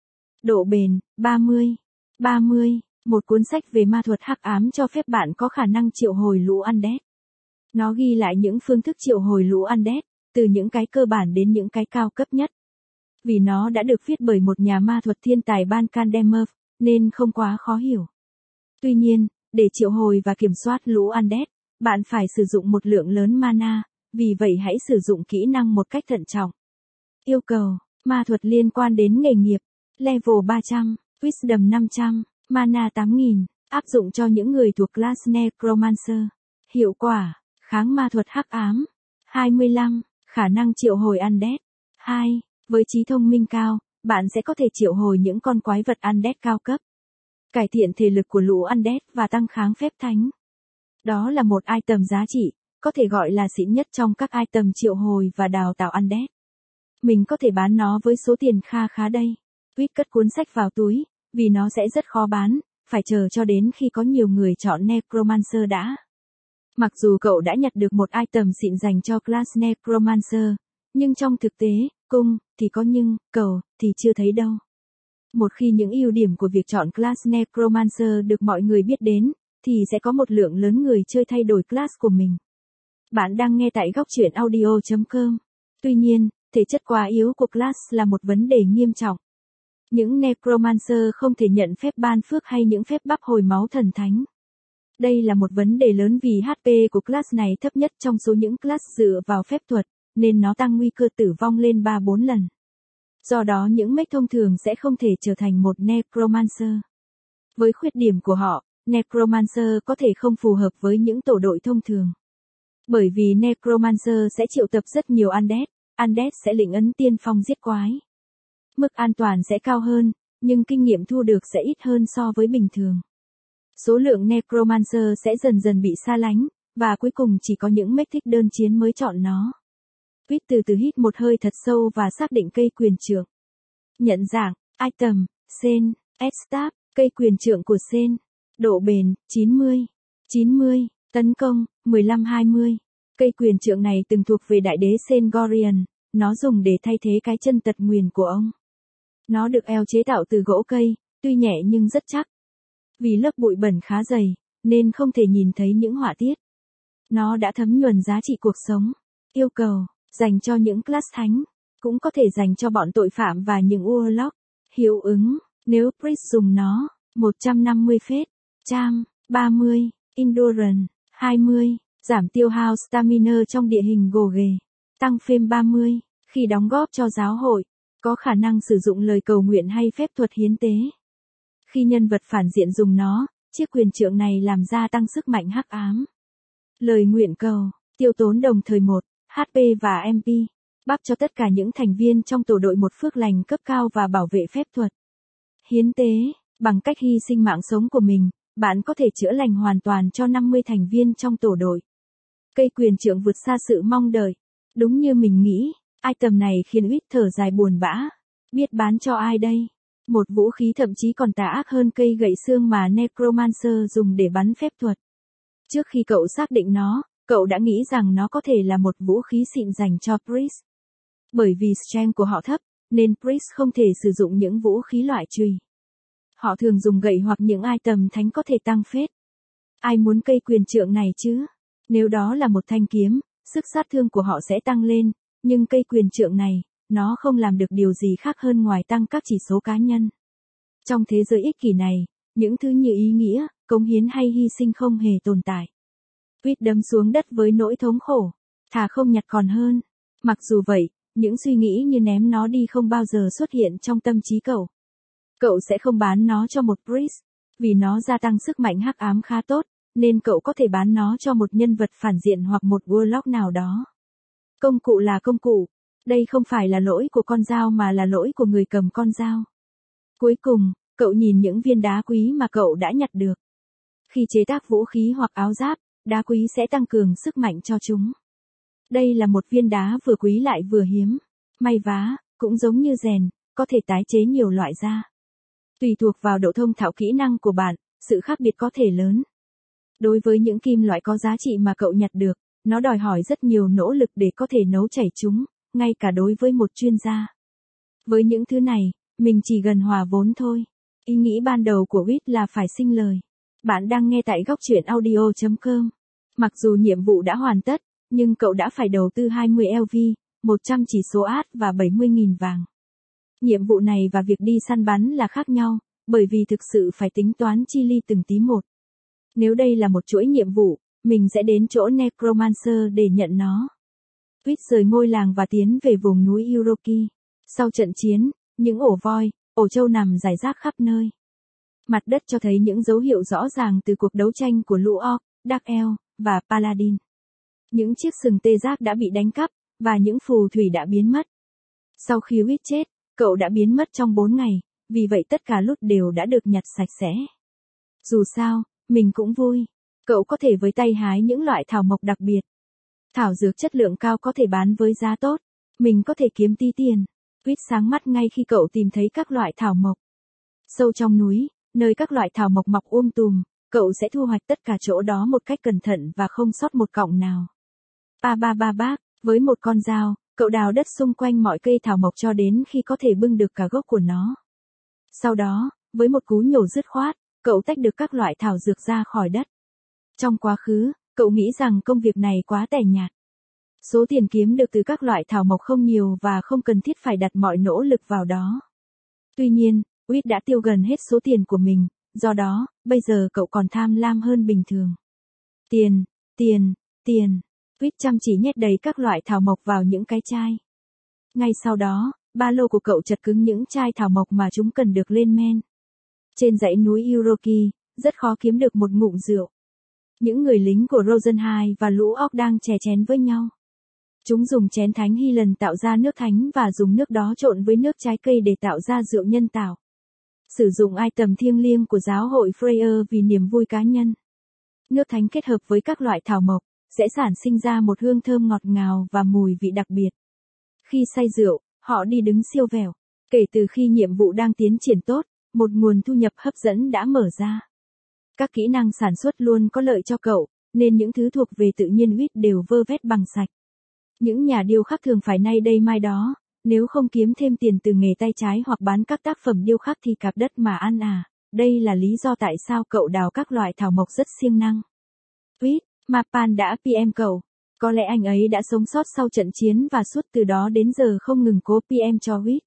Độ bền, ba mươi. ba mươi, một cuốn sách về ma thuật hắc ám cho phép bạn có khả năng triệu hồi lũ undead. Nó ghi lại những phương thức triệu hồi lũ undead, từ những cái cơ bản đến những cái cao cấp nhất. Vì nó đã được viết bởi một nhà ma thuật thiên tài Bankan Demerv, nên không quá khó hiểu. Tuy nhiên, để triệu hồi và kiểm soát lũ undead, bạn phải sử dụng một lượng lớn mana, vì vậy hãy sử dụng kỹ năng một cách thận trọng. Yêu cầu, ma thuật liên quan đến nghề nghiệp, level ba trăm, Wisdom năm trăm, mana tám nghìn, áp dụng cho những người thuộc class Necromancer. Hiệu quả, kháng ma thuật hắc ám, hai mươi lăm, khả năng triệu hồi undead, hai, với trí thông minh cao, bạn sẽ có thể triệu hồi những con quái vật undead cao cấp. Cải thiện thể lực của lũ undead và tăng kháng phép thánh. Đó là một item giá trị, có thể gọi là xịn nhất trong các item triệu hồi và đào tạo undead. Mình có thể bán nó với số tiền kha khá đây. Quýt cất cuốn sách vào túi, vì nó sẽ rất khó bán, phải chờ cho đến khi có nhiều người chọn Necromancer đã. Mặc dù cậu đã nhặt được một item xịn dành cho class Necromancer, nhưng trong thực tế, cung, thì có nhưng, cầu, thì chưa thấy đâu. Một khi những ưu điểm của việc chọn class Necromancer được mọi người biết đến, thì sẽ có một lượng lớn người chơi thay đổi class của mình. Bạn đang nghe tại góc truyện audio chấm com. Tuy nhiên, thể chất quá yếu của class là một vấn đề nghiêm trọng. Những Necromancer không thể nhận phép ban phước hay những phép bắp hồi máu thần thánh. Đây là một vấn đề lớn vì hát pê của class này thấp nhất trong số những class dựa vào phép thuật, nên nó tăng nguy cơ tử vong lên ba bốn lần. Do đó những mech thông thường sẽ không thể trở thành một Necromancer. Với khuyết điểm của họ, Necromancer có thể không phù hợp với những tổ đội thông thường. Bởi vì Necromancer sẽ triệu tập rất nhiều Undead, Undead sẽ lĩnh ấn tiên phong giết quái. Mức an toàn sẽ cao hơn, nhưng kinh nghiệm thu được sẽ ít hơn so với bình thường. Số lượng Necromancer sẽ dần dần bị xa lánh, và cuối cùng chỉ có những mech thích đơn chiến mới chọn nó. Quýt từ từ hít một hơi thật sâu và xác định cây quyền trượng. Nhận dạng, item, Sen, S-Stab, cây quyền trượng của Sen. Độ bền, chín mươi. chín mươi. Tấn công, mười lăm hai mươi. Cây quyền trượng này từng thuộc về đại đế Sengorian, nó dùng để thay thế cái chân tật nguyền của ông. Nó được eo chế tạo từ gỗ cây, tuy nhẹ nhưng rất chắc. Vì lớp bụi bẩn khá dày, nên không thể nhìn thấy những họa tiết. Nó đã thấm nhuần giá trị cuộc sống. Yêu cầu, dành cho những class thánh, cũng có thể dành cho bọn tội phạm và những warlock. Hiệu ứng, nếu priest dùng nó, một trăm năm mươi phết, charm, ba mươi, endurance, hai mươi, giảm tiêu hao stamina trong địa hình gồ ghề, tăng phêm ba mươi, khi đóng góp cho giáo hội, có khả năng sử dụng lời cầu nguyện hay phép thuật hiến tế. Khi nhân vật phản diện dùng nó, chiếc quyền trượng này làm gia tăng sức mạnh hắc ám. Lời nguyện cầu, tiêu tốn đồng thời một, hát pê và em pê, bắp cho tất cả những thành viên trong tổ đội một phước lành cấp cao và bảo vệ phép thuật. Hiến tế, bằng cách hy sinh mạng sống của mình, bạn có thể chữa lành hoàn toàn cho năm mươi thành viên trong tổ đội. Cây quyền trượng vượt xa sự mong đợi. Đúng như mình nghĩ, item này khiến Uyết thở dài buồn bã. Biết bán cho ai đây? Một vũ khí thậm chí còn tà ác hơn cây gậy xương mà Necromancer dùng để bắn phép thuật. Trước khi cậu xác định nó, cậu đã nghĩ rằng nó có thể là một vũ khí xịn dành cho Priest. Bởi vì strength của họ thấp, nên Priest không thể sử dụng những vũ khí loại chùy. Họ thường dùng gậy hoặc những item thánh có thể tăng phết. Ai muốn cây quyền trượng này chứ? Nếu đó là một thanh kiếm, sức sát thương của họ sẽ tăng lên, nhưng cây quyền trượng này, nó không làm được điều gì khác hơn ngoài tăng các chỉ số cá nhân. Trong thế giới ích kỷ này, những thứ như ý nghĩa, cống hiến hay hy sinh không hề tồn tại. Uyết đấm xuống đất với nỗi thống khổ, thà không nhặt còn hơn. Mặc dù vậy, những suy nghĩ như ném nó đi không bao giờ xuất hiện trong tâm trí cậu. Cậu sẽ không bán nó cho một priest, vì nó gia tăng sức mạnh hắc ám khá tốt, nên cậu có thể bán nó cho một nhân vật phản diện hoặc một warlock nào đó. Công cụ là công cụ, đây không phải là lỗi của con dao mà là lỗi của người cầm con dao. Cuối cùng, cậu nhìn những viên đá quý mà cậu đã nhặt được. Khi chế tác vũ khí hoặc áo giáp, đá quý sẽ tăng cường sức mạnh cho chúng. Đây là một viên đá vừa quý lại vừa hiếm. May vá, cũng giống như rèn, có thể tái chế nhiều loại da. Tùy thuộc vào độ thông thạo kỹ năng của bạn, sự khác biệt có thể lớn. Đối với những kim loại có giá trị mà cậu nhặt được, nó đòi hỏi rất nhiều nỗ lực để có thể nấu chảy chúng, ngay cả đối với một chuyên gia. Với những thứ này, mình chỉ gần hòa vốn thôi. Ý nghĩ ban đầu của Uyết là phải sinh lời. Bạn đang nghe tại góc truyện audio chấm com. Mặc dù nhiệm vụ đã hoàn tất, nhưng cậu đã phải đầu tư hai mươi L V, một trăm chỉ số át và bảy mươi nghìn vàng. Nhiệm vụ này và việc đi săn bắn là khác nhau, bởi vì thực sự phải tính toán chi li từng tí một. Nếu đây là một chuỗi nhiệm vụ, mình sẽ đến chỗ Necromancer để nhận nó. Uyết rời ngôi làng và tiến về vùng núi Uroki. Sau trận chiến, những ổ voi, ổ trâu nằm rải rác khắp nơi. Mặt đất cho thấy những dấu hiệu rõ ràng từ cuộc đấu tranh của lũ Orc, Dark Elf và Paladin. Những chiếc sừng tê giác đã bị đánh cắp, và những phù thủy đã biến mất. Sau khi Uyết chết, cậu đã biến mất trong bốn ngày, vì vậy tất cả loot đều đã được nhặt sạch sẽ. Dù sao, mình cũng vui. Cậu có thể với tay hái những loại thảo mộc đặc biệt. Thảo dược chất lượng cao có thể bán với giá tốt. Mình có thể kiếm tí tiền. Uyết sáng mắt ngay khi cậu tìm thấy các loại thảo mộc. Sâu trong núi, nơi các loại thảo mộc mọc um tùm, cậu sẽ thu hoạch tất cả chỗ đó một cách cẩn thận và không sót một cọng nào. Ba ba ba bác, với một con dao, cậu đào đất xung quanh mọi cây thảo mộc cho đến khi có thể bưng được cả gốc của nó. Sau đó, với một cú nhổ dứt khoát, cậu tách được các loại thảo dược ra khỏi đất. Trong quá khứ, cậu nghĩ rằng công việc này quá tẻ nhạt. Số tiền kiếm được từ các loại thảo mộc không nhiều và không cần thiết phải đặt mọi nỗ lực vào đó. Tuy nhiên, Uyết đã tiêu gần hết số tiền của mình, do đó, bây giờ cậu còn tham lam hơn bình thường. Tiền, tiền, tiền. Uyết chăm chỉ nhét đầy các loại thảo mộc vào những cái chai. Ngay sau đó, ba lô của cậu chật cứng những chai thảo mộc mà chúng cần được lên men. Trên dãy núi Uroki, rất khó kiếm được một ngụm rượu. Những người lính của Rosenheim và lũ óc đang chè chén với nhau. Chúng dùng chén thánh hy lần tạo ra nước thánh và dùng nước đó trộn với nước trái cây để tạo ra rượu nhân tạo. Sử dụng item thiêng liêng của giáo hội Freyer vì niềm vui cá nhân. Nước thánh kết hợp với các loại thảo mộc, sẽ sản sinh ra một hương thơm ngọt ngào và mùi vị đặc biệt. Khi say rượu, họ đi đứng siêu vẹo. Kể từ khi nhiệm vụ đang tiến triển tốt, một nguồn thu nhập hấp dẫn đã mở ra. Các kỹ năng sản xuất luôn có lợi cho cậu, nên những thứ thuộc về tự nhiên huýt đều vơ vét bằng sạch. Những nhà điêu khắc thường phải nay đây mai đó, nếu không kiếm thêm tiền từ nghề tay trái hoặc bán các tác phẩm điêu khắc thì cạp đất mà ăn à. Đây là lý do tại sao cậu đào các loại thảo mộc rất siêng năng. Huýt, Mapan đã pê em cậu. Có lẽ anh ấy đã sống sót sau trận chiến và suốt từ đó đến giờ không ngừng cố pê em cho Huýt.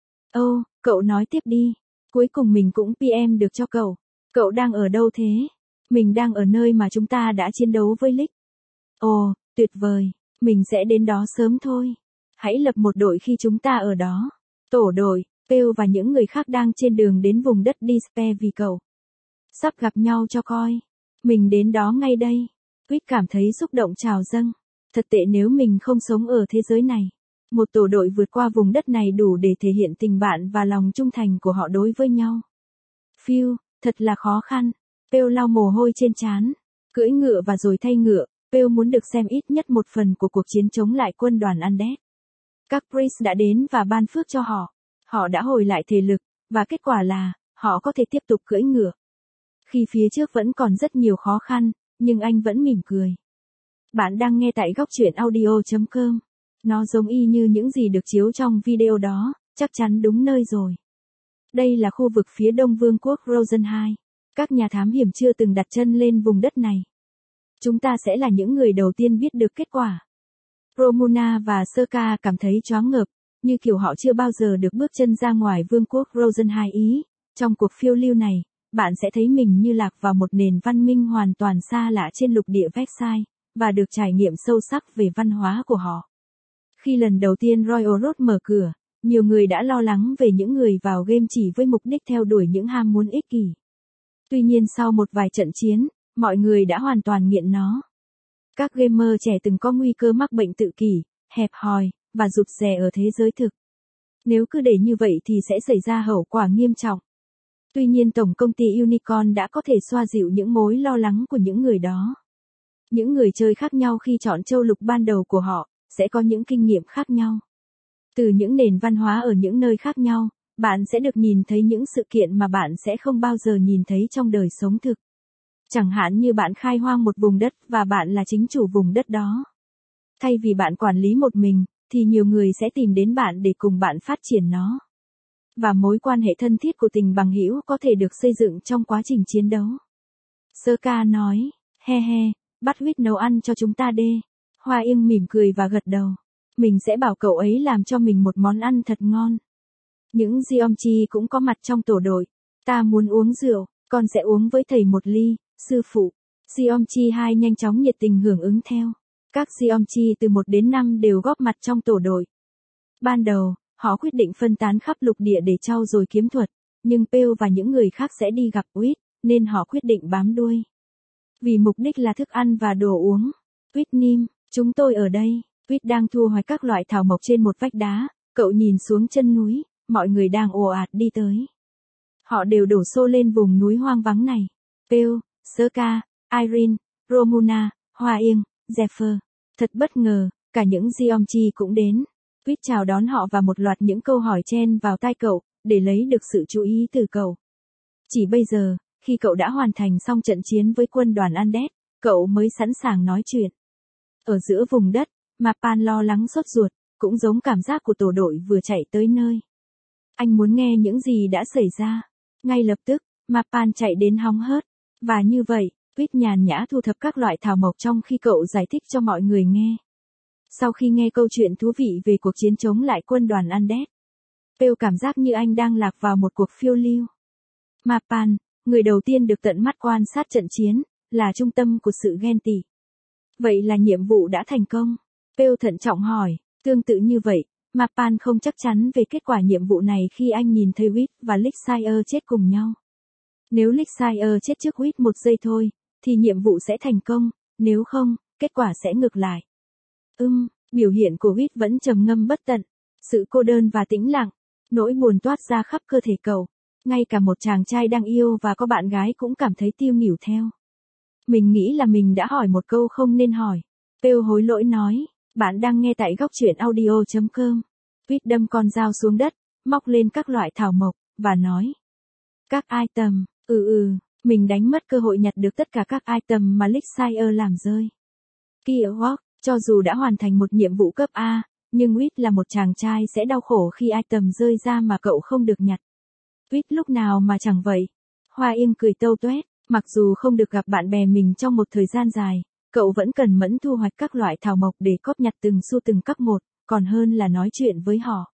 Ô, oh, cậu nói tiếp đi. Cuối cùng mình cũng pê em được cho cậu. Cậu đang ở đâu thế? Mình đang ở nơi mà chúng ta đã chiến đấu với Lick. Ồ, tuyệt vời. Mình sẽ đến đó sớm thôi. Hãy lập một đội khi chúng ta ở đó. Tổ đội, Pale và những người khác đang trên đường đến vùng đất Despair vì cậu. Sắp gặp nhau cho coi. Mình đến đó ngay đây. Huýt cảm thấy xúc động trào dâng. Thật tệ nếu mình không sống ở thế giới này. Một tổ đội vượt qua vùng đất này đủ để thể hiện tình bạn và lòng trung thành của họ đối với nhau. Phew, thật là khó khăn. Pale lau mồ hôi trên trán. Cưỡi ngựa và rồi thay ngựa. Pale muốn được xem ít nhất một phần của cuộc chiến chống lại quân đoàn Undead. Các priest đã đến và ban phước cho họ. Họ đã hồi lại thể lực, và kết quả là, họ có thể tiếp tục cưỡi ngựa. Khi phía trước vẫn còn rất nhiều khó khăn, nhưng anh vẫn mỉm cười. Bạn đang nghe tại góc truyện audio chấm com. Nó giống y như những gì được chiếu trong video đó, chắc chắn đúng nơi rồi. Đây là khu vực phía đông vương quốc Rosenheim. Các nhà thám hiểm chưa từng đặt chân lên vùng đất này. Chúng ta sẽ là những người đầu tiên biết được kết quả. Romuna và Serka cảm thấy choáng ngợp, như kiểu họ chưa bao giờ được bước chân ra ngoài vương quốc Rosenheim ý. Trong cuộc phiêu lưu này, bạn sẽ thấy mình như lạc vào một nền văn minh hoàn toàn xa lạ trên lục địa Versailles, và được trải nghiệm sâu sắc về văn hóa của họ. Khi lần đầu tiên Royal Road mở cửa, nhiều người đã lo lắng về những người vào game chỉ với mục đích theo đuổi những ham muốn ích kỷ. Tuy nhiên sau một vài trận chiến, mọi người đã hoàn toàn nghiện nó. Các gamer trẻ từng có nguy cơ mắc bệnh tự kỷ, hẹp hòi, và rụt rè ở thế giới thực. Nếu cứ để như vậy thì sẽ xảy ra hậu quả nghiêm trọng. Tuy nhiên tổng công ty Unicorn đã có thể xoa dịu những mối lo lắng của những người đó. Những người chơi khác nhau khi chọn châu lục ban đầu của họ, sẽ có những kinh nghiệm khác nhau. Từ những nền văn hóa ở những nơi khác nhau, bạn sẽ được nhìn thấy những sự kiện mà bạn sẽ không bao giờ nhìn thấy trong đời sống thực. Chẳng hạn như bạn khai hoang một vùng đất và bạn là chính chủ vùng đất đó. Thay vì bạn quản lý một mình, thì nhiều người sẽ tìm đến bạn để cùng bạn phát triển nó. Và mối quan hệ thân thiết của tình bằng hữu có thể được xây dựng trong quá trình chiến đấu. Serka nói, he he, bắt Huýt nấu ăn cho chúng ta đê. Hoa Yên mỉm cười và gật đầu. Mình sẽ bảo cậu ấy làm cho mình một món ăn thật ngon. Những Geomchi cũng có mặt trong tổ đội. Ta muốn uống rượu, con sẽ uống với thầy một ly, sư phụ. Geomchi hai nhanh chóng nhiệt tình hưởng ứng theo. Các Geomchi từ một đến năm đều góp mặt trong tổ đội. Ban đầu, họ quyết định phân tán khắp lục địa để trau dồi kiếm thuật, nhưng Pale và những người khác sẽ đi gặp Huýt, nên họ quyết định bám đuôi. Vì mục đích là thức ăn và đồ uống. Huýt Nim, chúng tôi ở đây. Huýt đang thu hoạch các loại thảo mộc trên một vách đá, cậu nhìn xuống chân núi, mọi người đang ồ ạt đi tới. Họ đều đổ xô lên vùng núi hoang vắng này. Pale, Serka, Irene, Romuna, Hoa Yên, Zephyr. Thật bất ngờ, cả những Geomchi cũng đến. Huýt chào đón họ và một loạt những câu hỏi chen vào tai cậu, để lấy được sự chú ý từ cậu. Chỉ bây giờ, khi cậu đã hoàn thành xong trận chiến với quân đoàn Undead, cậu mới sẵn sàng nói chuyện. Ở giữa vùng đất, Mapan lo lắng sốt ruột, cũng giống cảm giác của tổ đội vừa chạy tới nơi. Anh muốn nghe những gì đã xảy ra. Ngay lập tức, Mapan chạy đến hóng hớt. Và như vậy, Huýt nhàn nhã thu thập các loại thảo mộc trong khi cậu giải thích cho mọi người nghe. Sau khi nghe câu chuyện thú vị về cuộc chiến chống lại quân đoàn Undead, Pale cảm giác như anh đang lạc vào một cuộc phiêu lưu. Mapan, người đầu tiên được tận mắt quan sát trận chiến, là trung tâm của sự ghen tị. Vậy là nhiệm vụ đã thành công? Pale thận trọng hỏi. Tương tự như vậy, Mapan không chắc chắn về kết quả nhiệm vụ này khi anh nhìn thấy Huýt và Lixire chết cùng nhau. Nếu Lixier chết trước Wit một giây thôi, thì nhiệm vụ sẽ thành công, nếu không, kết quả sẽ ngược lại. Ừm, biểu hiện của Wit vẫn trầm ngâm bất tận. Sự cô đơn và tĩnh lặng, nỗi buồn toát ra khắp cơ thể cậu. Ngay cả một chàng trai đang yêu và có bạn gái cũng cảm thấy tiêu nghỉu theo. Mình nghĩ là mình đã hỏi một câu không nên hỏi. Pale hối lỗi nói, bạn đang nghe tại góc truyện audio.com. Wit đâm con dao xuống đất, móc lên các loại thảo mộc, và nói. Các item, ừ ừ, mình đánh mất cơ hội nhặt được tất cả các item mà Lixier làm rơi. Keyword, cho dù đã hoàn thành một nhiệm vụ cấp A, nhưng Wit là một chàng trai sẽ đau khổ khi item rơi ra mà cậu không được nhặt. Wit lúc nào mà chẳng vậy. Hoa Yên cười tâu tuét, mặc dù không được gặp bạn bè mình trong một thời gian dài, cậu vẫn cần mẫn thu hoạch các loại thảo mộc để cóp nhặt từng xu từng cắc một, còn hơn là nói chuyện với họ.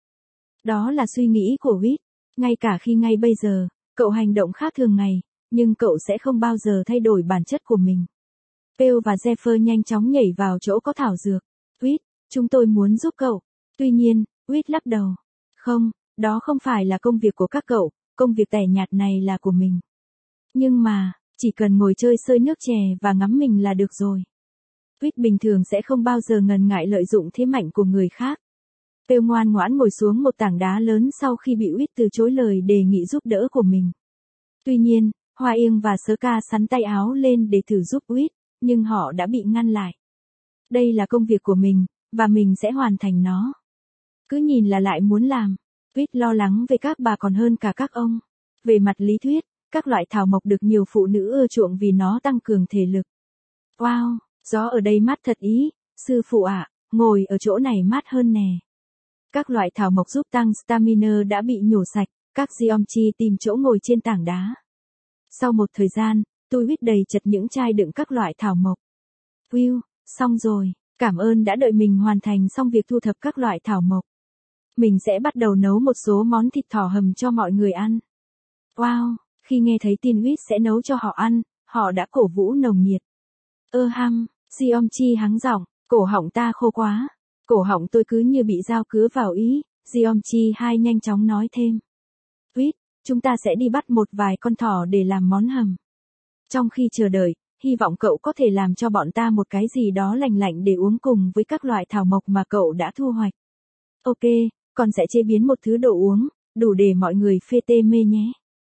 Đó là suy nghĩ của Wit, ngay cả khi ngay bây giờ, cậu hành động khác thường ngày, nhưng cậu sẽ không bao giờ thay đổi bản chất của mình. Pale và Zephyr nhanh chóng nhảy vào chỗ có thảo dược. Wit, chúng tôi muốn giúp cậu. Tuy nhiên, Wit lắc đầu. Không, đó không phải là công việc của các cậu, công việc tẻ nhạt này là của mình. Nhưng mà, chỉ cần ngồi chơi sơi nước chè và ngắm mình là được rồi. Wit bình thường sẽ không bao giờ ngần ngại lợi dụng thế mạnh của người khác. Pale ngoan ngoãn ngồi xuống một tảng đá lớn sau khi bị Wit từ chối lời đề nghị giúp đỡ của mình. Tuy nhiên, Hoa Yên và Sớ Ca sắn tay áo lên để thử giúp Wit, nhưng họ đã bị ngăn lại. Đây là công việc của mình, và mình sẽ hoàn thành nó. Cứ nhìn là lại muốn làm. Wit lo lắng về các bà còn hơn cả các ông. Về mặt lý thuyết, các loại thảo mộc được nhiều phụ nữ ưa chuộng vì nó tăng cường thể lực. Wow, gió ở đây mát thật ý, sư phụ ạ, ngồi ở chỗ này mát hơn nè. Các loại thảo mộc giúp tăng stamina đã bị nhổ sạch, các Geomchi tìm chỗ ngồi trên tảng đá. Sau một thời gian, tôi Wit đầy chật những chai đựng các loại thảo mộc. Will, xong rồi, cảm ơn đã đợi mình hoàn thành xong việc thu thập các loại thảo mộc. Mình sẽ bắt đầu nấu một số món thịt thỏ hầm cho mọi người ăn. Wow, khi nghe thấy tin Wit sẽ nấu cho họ ăn, họ đã cổ vũ nồng nhiệt. Ơ hăm, Geomchi hắng giọng, cổ họng ta khô quá. Cổ họng tôi cứ như bị dao cứa vào ý, Geomchi hai nhanh chóng nói thêm. Wit, chúng ta sẽ đi bắt một vài con thỏ để làm món hầm. Trong khi chờ đợi, hy vọng cậu có thể làm cho bọn ta một cái gì đó lành lạnh để uống cùng với các loại thảo mộc mà cậu đã thu hoạch. Ok, con sẽ chế biến một thứ đồ uống, đủ để mọi người phê tê mê nhé.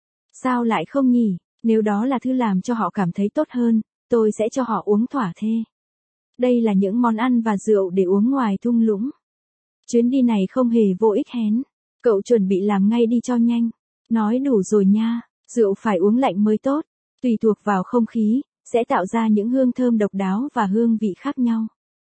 Sao lại không nhỉ, nếu đó là thứ làm cho họ cảm thấy tốt hơn, tôi sẽ cho họ uống thỏa thê. Đây là những món ăn và rượu để uống ngoài thung lũng. Chuyến đi này không hề vô ích hén. Cậu chuẩn bị làm ngay đi cho nhanh. Nói đủ rồi nha, rượu phải uống lạnh mới tốt. Tùy thuộc vào không khí, sẽ tạo ra những hương thơm độc đáo và hương vị khác nhau.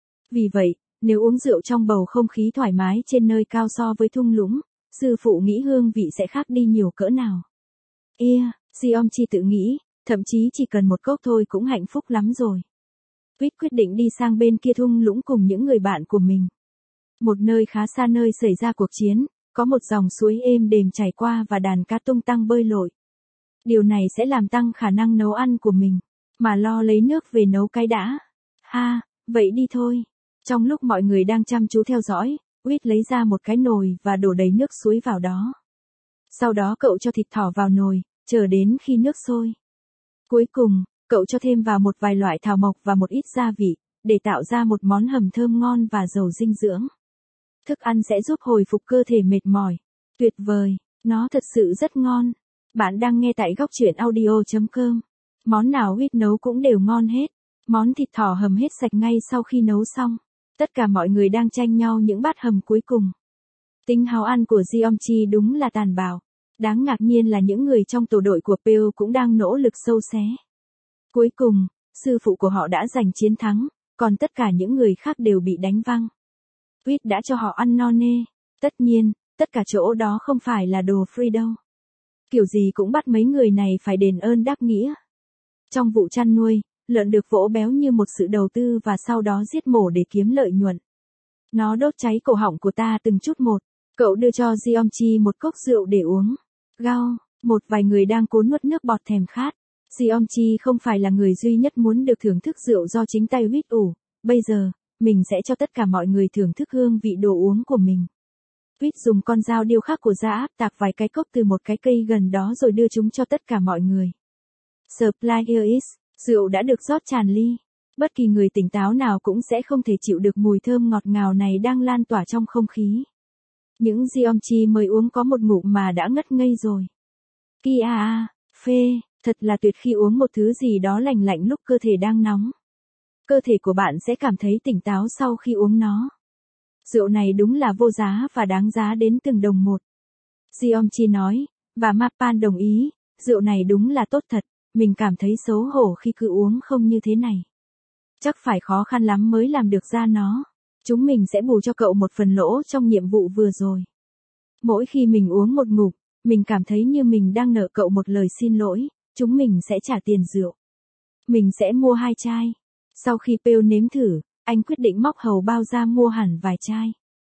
Vì vậy, nếu uống rượu trong bầu không khí thoải mái trên nơi cao so với thung lũng, sư phụ nghĩ hương vị sẽ khác đi nhiều cỡ nào. Yeah, Geomchi tự nghĩ, thậm chí chỉ cần một cốc thôi cũng hạnh phúc lắm rồi. Wit quyết định đi sang bên kia thung lũng cùng những người bạn của mình. Một nơi khá xa nơi xảy ra cuộc chiến, có một dòng suối êm đềm chảy qua và đàn cá tung tăng bơi lội. Điều này sẽ làm tăng khả năng nấu ăn của mình, mà lo lấy nước về nấu cái đã. Ha, vậy đi thôi. Trong lúc mọi người đang chăm chú theo dõi, Wit lấy ra một cái nồi và đổ đầy nước suối vào đó. Sau đó cậu cho thịt thỏ vào nồi, chờ đến khi nước sôi. Cuối cùng, cậu cho thêm vào một vài loại thảo mộc và một ít gia vị, để tạo ra một món hầm thơm ngon và giàu dinh dưỡng. Thức ăn sẽ giúp hồi phục cơ thể mệt mỏi. Tuyệt vời, nó thật sự rất ngon. Bạn đang nghe tại góc truyện audio.com. Món nào Wit nấu cũng đều ngon hết. Món thịt thỏ hầm hết sạch ngay sau khi nấu xong. Tất cả mọi người đang tranh nhau những bát hầm cuối cùng. Tính háo ăn của Geomchi đúng là tàn bạo. Đáng ngạc nhiên là những người trong tổ đội của Pale cũng đang nỗ lực sâu xé. Cuối cùng, sư phụ của họ đã giành chiến thắng, còn tất cả những người khác đều bị đánh văng. Wit đã cho họ ăn no nê. Tất nhiên, tất cả chỗ đó không phải là đồ free đâu. Kiểu gì cũng bắt mấy người này phải đền ơn đáp nghĩa. Trong vụ chăn nuôi, lợn được vỗ béo như một sự đầu tư và sau đó giết mổ để kiếm lợi nhuận. Nó đốt cháy cổ họng của ta từng chút một. Cậu đưa cho Geomchi một cốc rượu để uống. Gao, một vài người đang cố nuốt nước bọt thèm khát. Geomchi không phải là người duy nhất muốn được thưởng thức rượu do chính tay Wit ủ. Bây giờ, mình sẽ cho tất cả mọi người thưởng thức hương vị đồ uống của mình. Wit dùng con dao điêu khắc của gia áp tạc vài cái cốc từ một cái cây gần đó rồi đưa chúng cho tất cả mọi người. Supply here is, rượu đã được rót tràn ly. Bất kỳ người tỉnh táo nào cũng sẽ không thể chịu được mùi thơm ngọt ngào này đang lan tỏa trong không khí. Những Givenchy mới uống có một ngụm mà đã ngất ngây rồi. Kia à, phê, thật là tuyệt khi uống một thứ gì đó lành lạnh lúc cơ thể đang nóng. Cơ thể của bạn sẽ cảm thấy tỉnh táo sau khi uống nó. Rượu này đúng là vô giá và đáng giá đến từng đồng một. Givenchy nói, và Mapan đồng ý, rượu này đúng là tốt thật, mình cảm thấy xấu hổ khi cứ uống không như thế này. Chắc phải khó khăn lắm mới làm được ra nó. Chúng mình sẽ bù cho cậu một phần lỗ trong nhiệm vụ vừa rồi. Mỗi khi mình uống một ngụm, mình cảm thấy như mình đang nợ cậu một lời xin lỗi, chúng mình sẽ trả tiền rượu. Mình sẽ mua hai chai. Sau khi Pale nếm thử, anh quyết định móc hầu bao ra mua hẳn vài chai.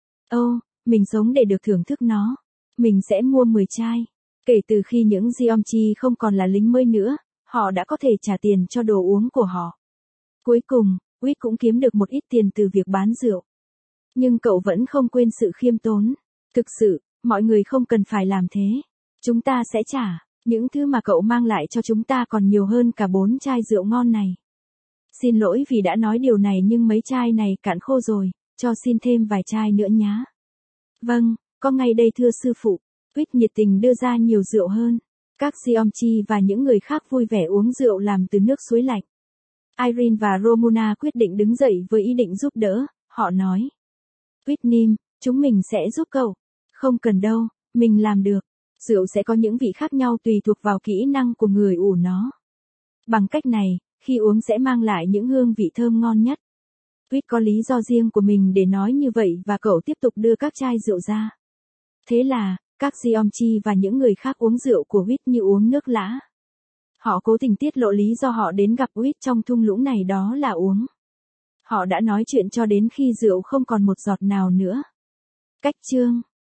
Ô, oh, mình sống để được thưởng thức nó. Mình sẽ mua mười chai. Kể từ khi những Givenchy không còn là lính mới nữa, họ đã có thể trả tiền cho đồ uống của họ. Cuối cùng, Whit cũng kiếm được một ít tiền từ việc bán rượu. Nhưng cậu vẫn không quên sự khiêm tốn. Thực sự, mọi người không cần phải làm thế. Chúng ta sẽ trả. Những thứ mà cậu mang lại cho chúng ta còn nhiều hơn cả bốn chai rượu ngon này. Xin lỗi vì đã nói điều này nhưng mấy chai này cạn khô rồi, cho xin thêm vài chai nữa nhá. Vâng, có ngay đây thưa sư phụ. Whit nhiệt tình đưa ra nhiều rượu hơn. Các Givenchy và những người khác vui vẻ uống rượu làm từ nước suối lạnh. Irene và Romuna quyết định đứng dậy với ý định giúp đỡ, họ nói. Whitney, chúng mình sẽ giúp cậu. Không cần đâu, mình làm được. Rượu sẽ có những vị khác nhau tùy thuộc vào kỹ năng của người ủ nó. Bằng cách này, khi uống sẽ mang lại những hương vị thơm ngon nhất. Whit có lý do riêng của mình để nói như vậy và cậu tiếp tục đưa các chai rượu ra. Thế là, các Givenchy và những người khác uống rượu của Whit như uống nước lã. Họ cố tình tiết lộ lý do họ đến gặp Whit trong thung lũng này đó là uống. Họ đã nói chuyện cho đến khi rượu không còn một giọt nào nữa. Cách chương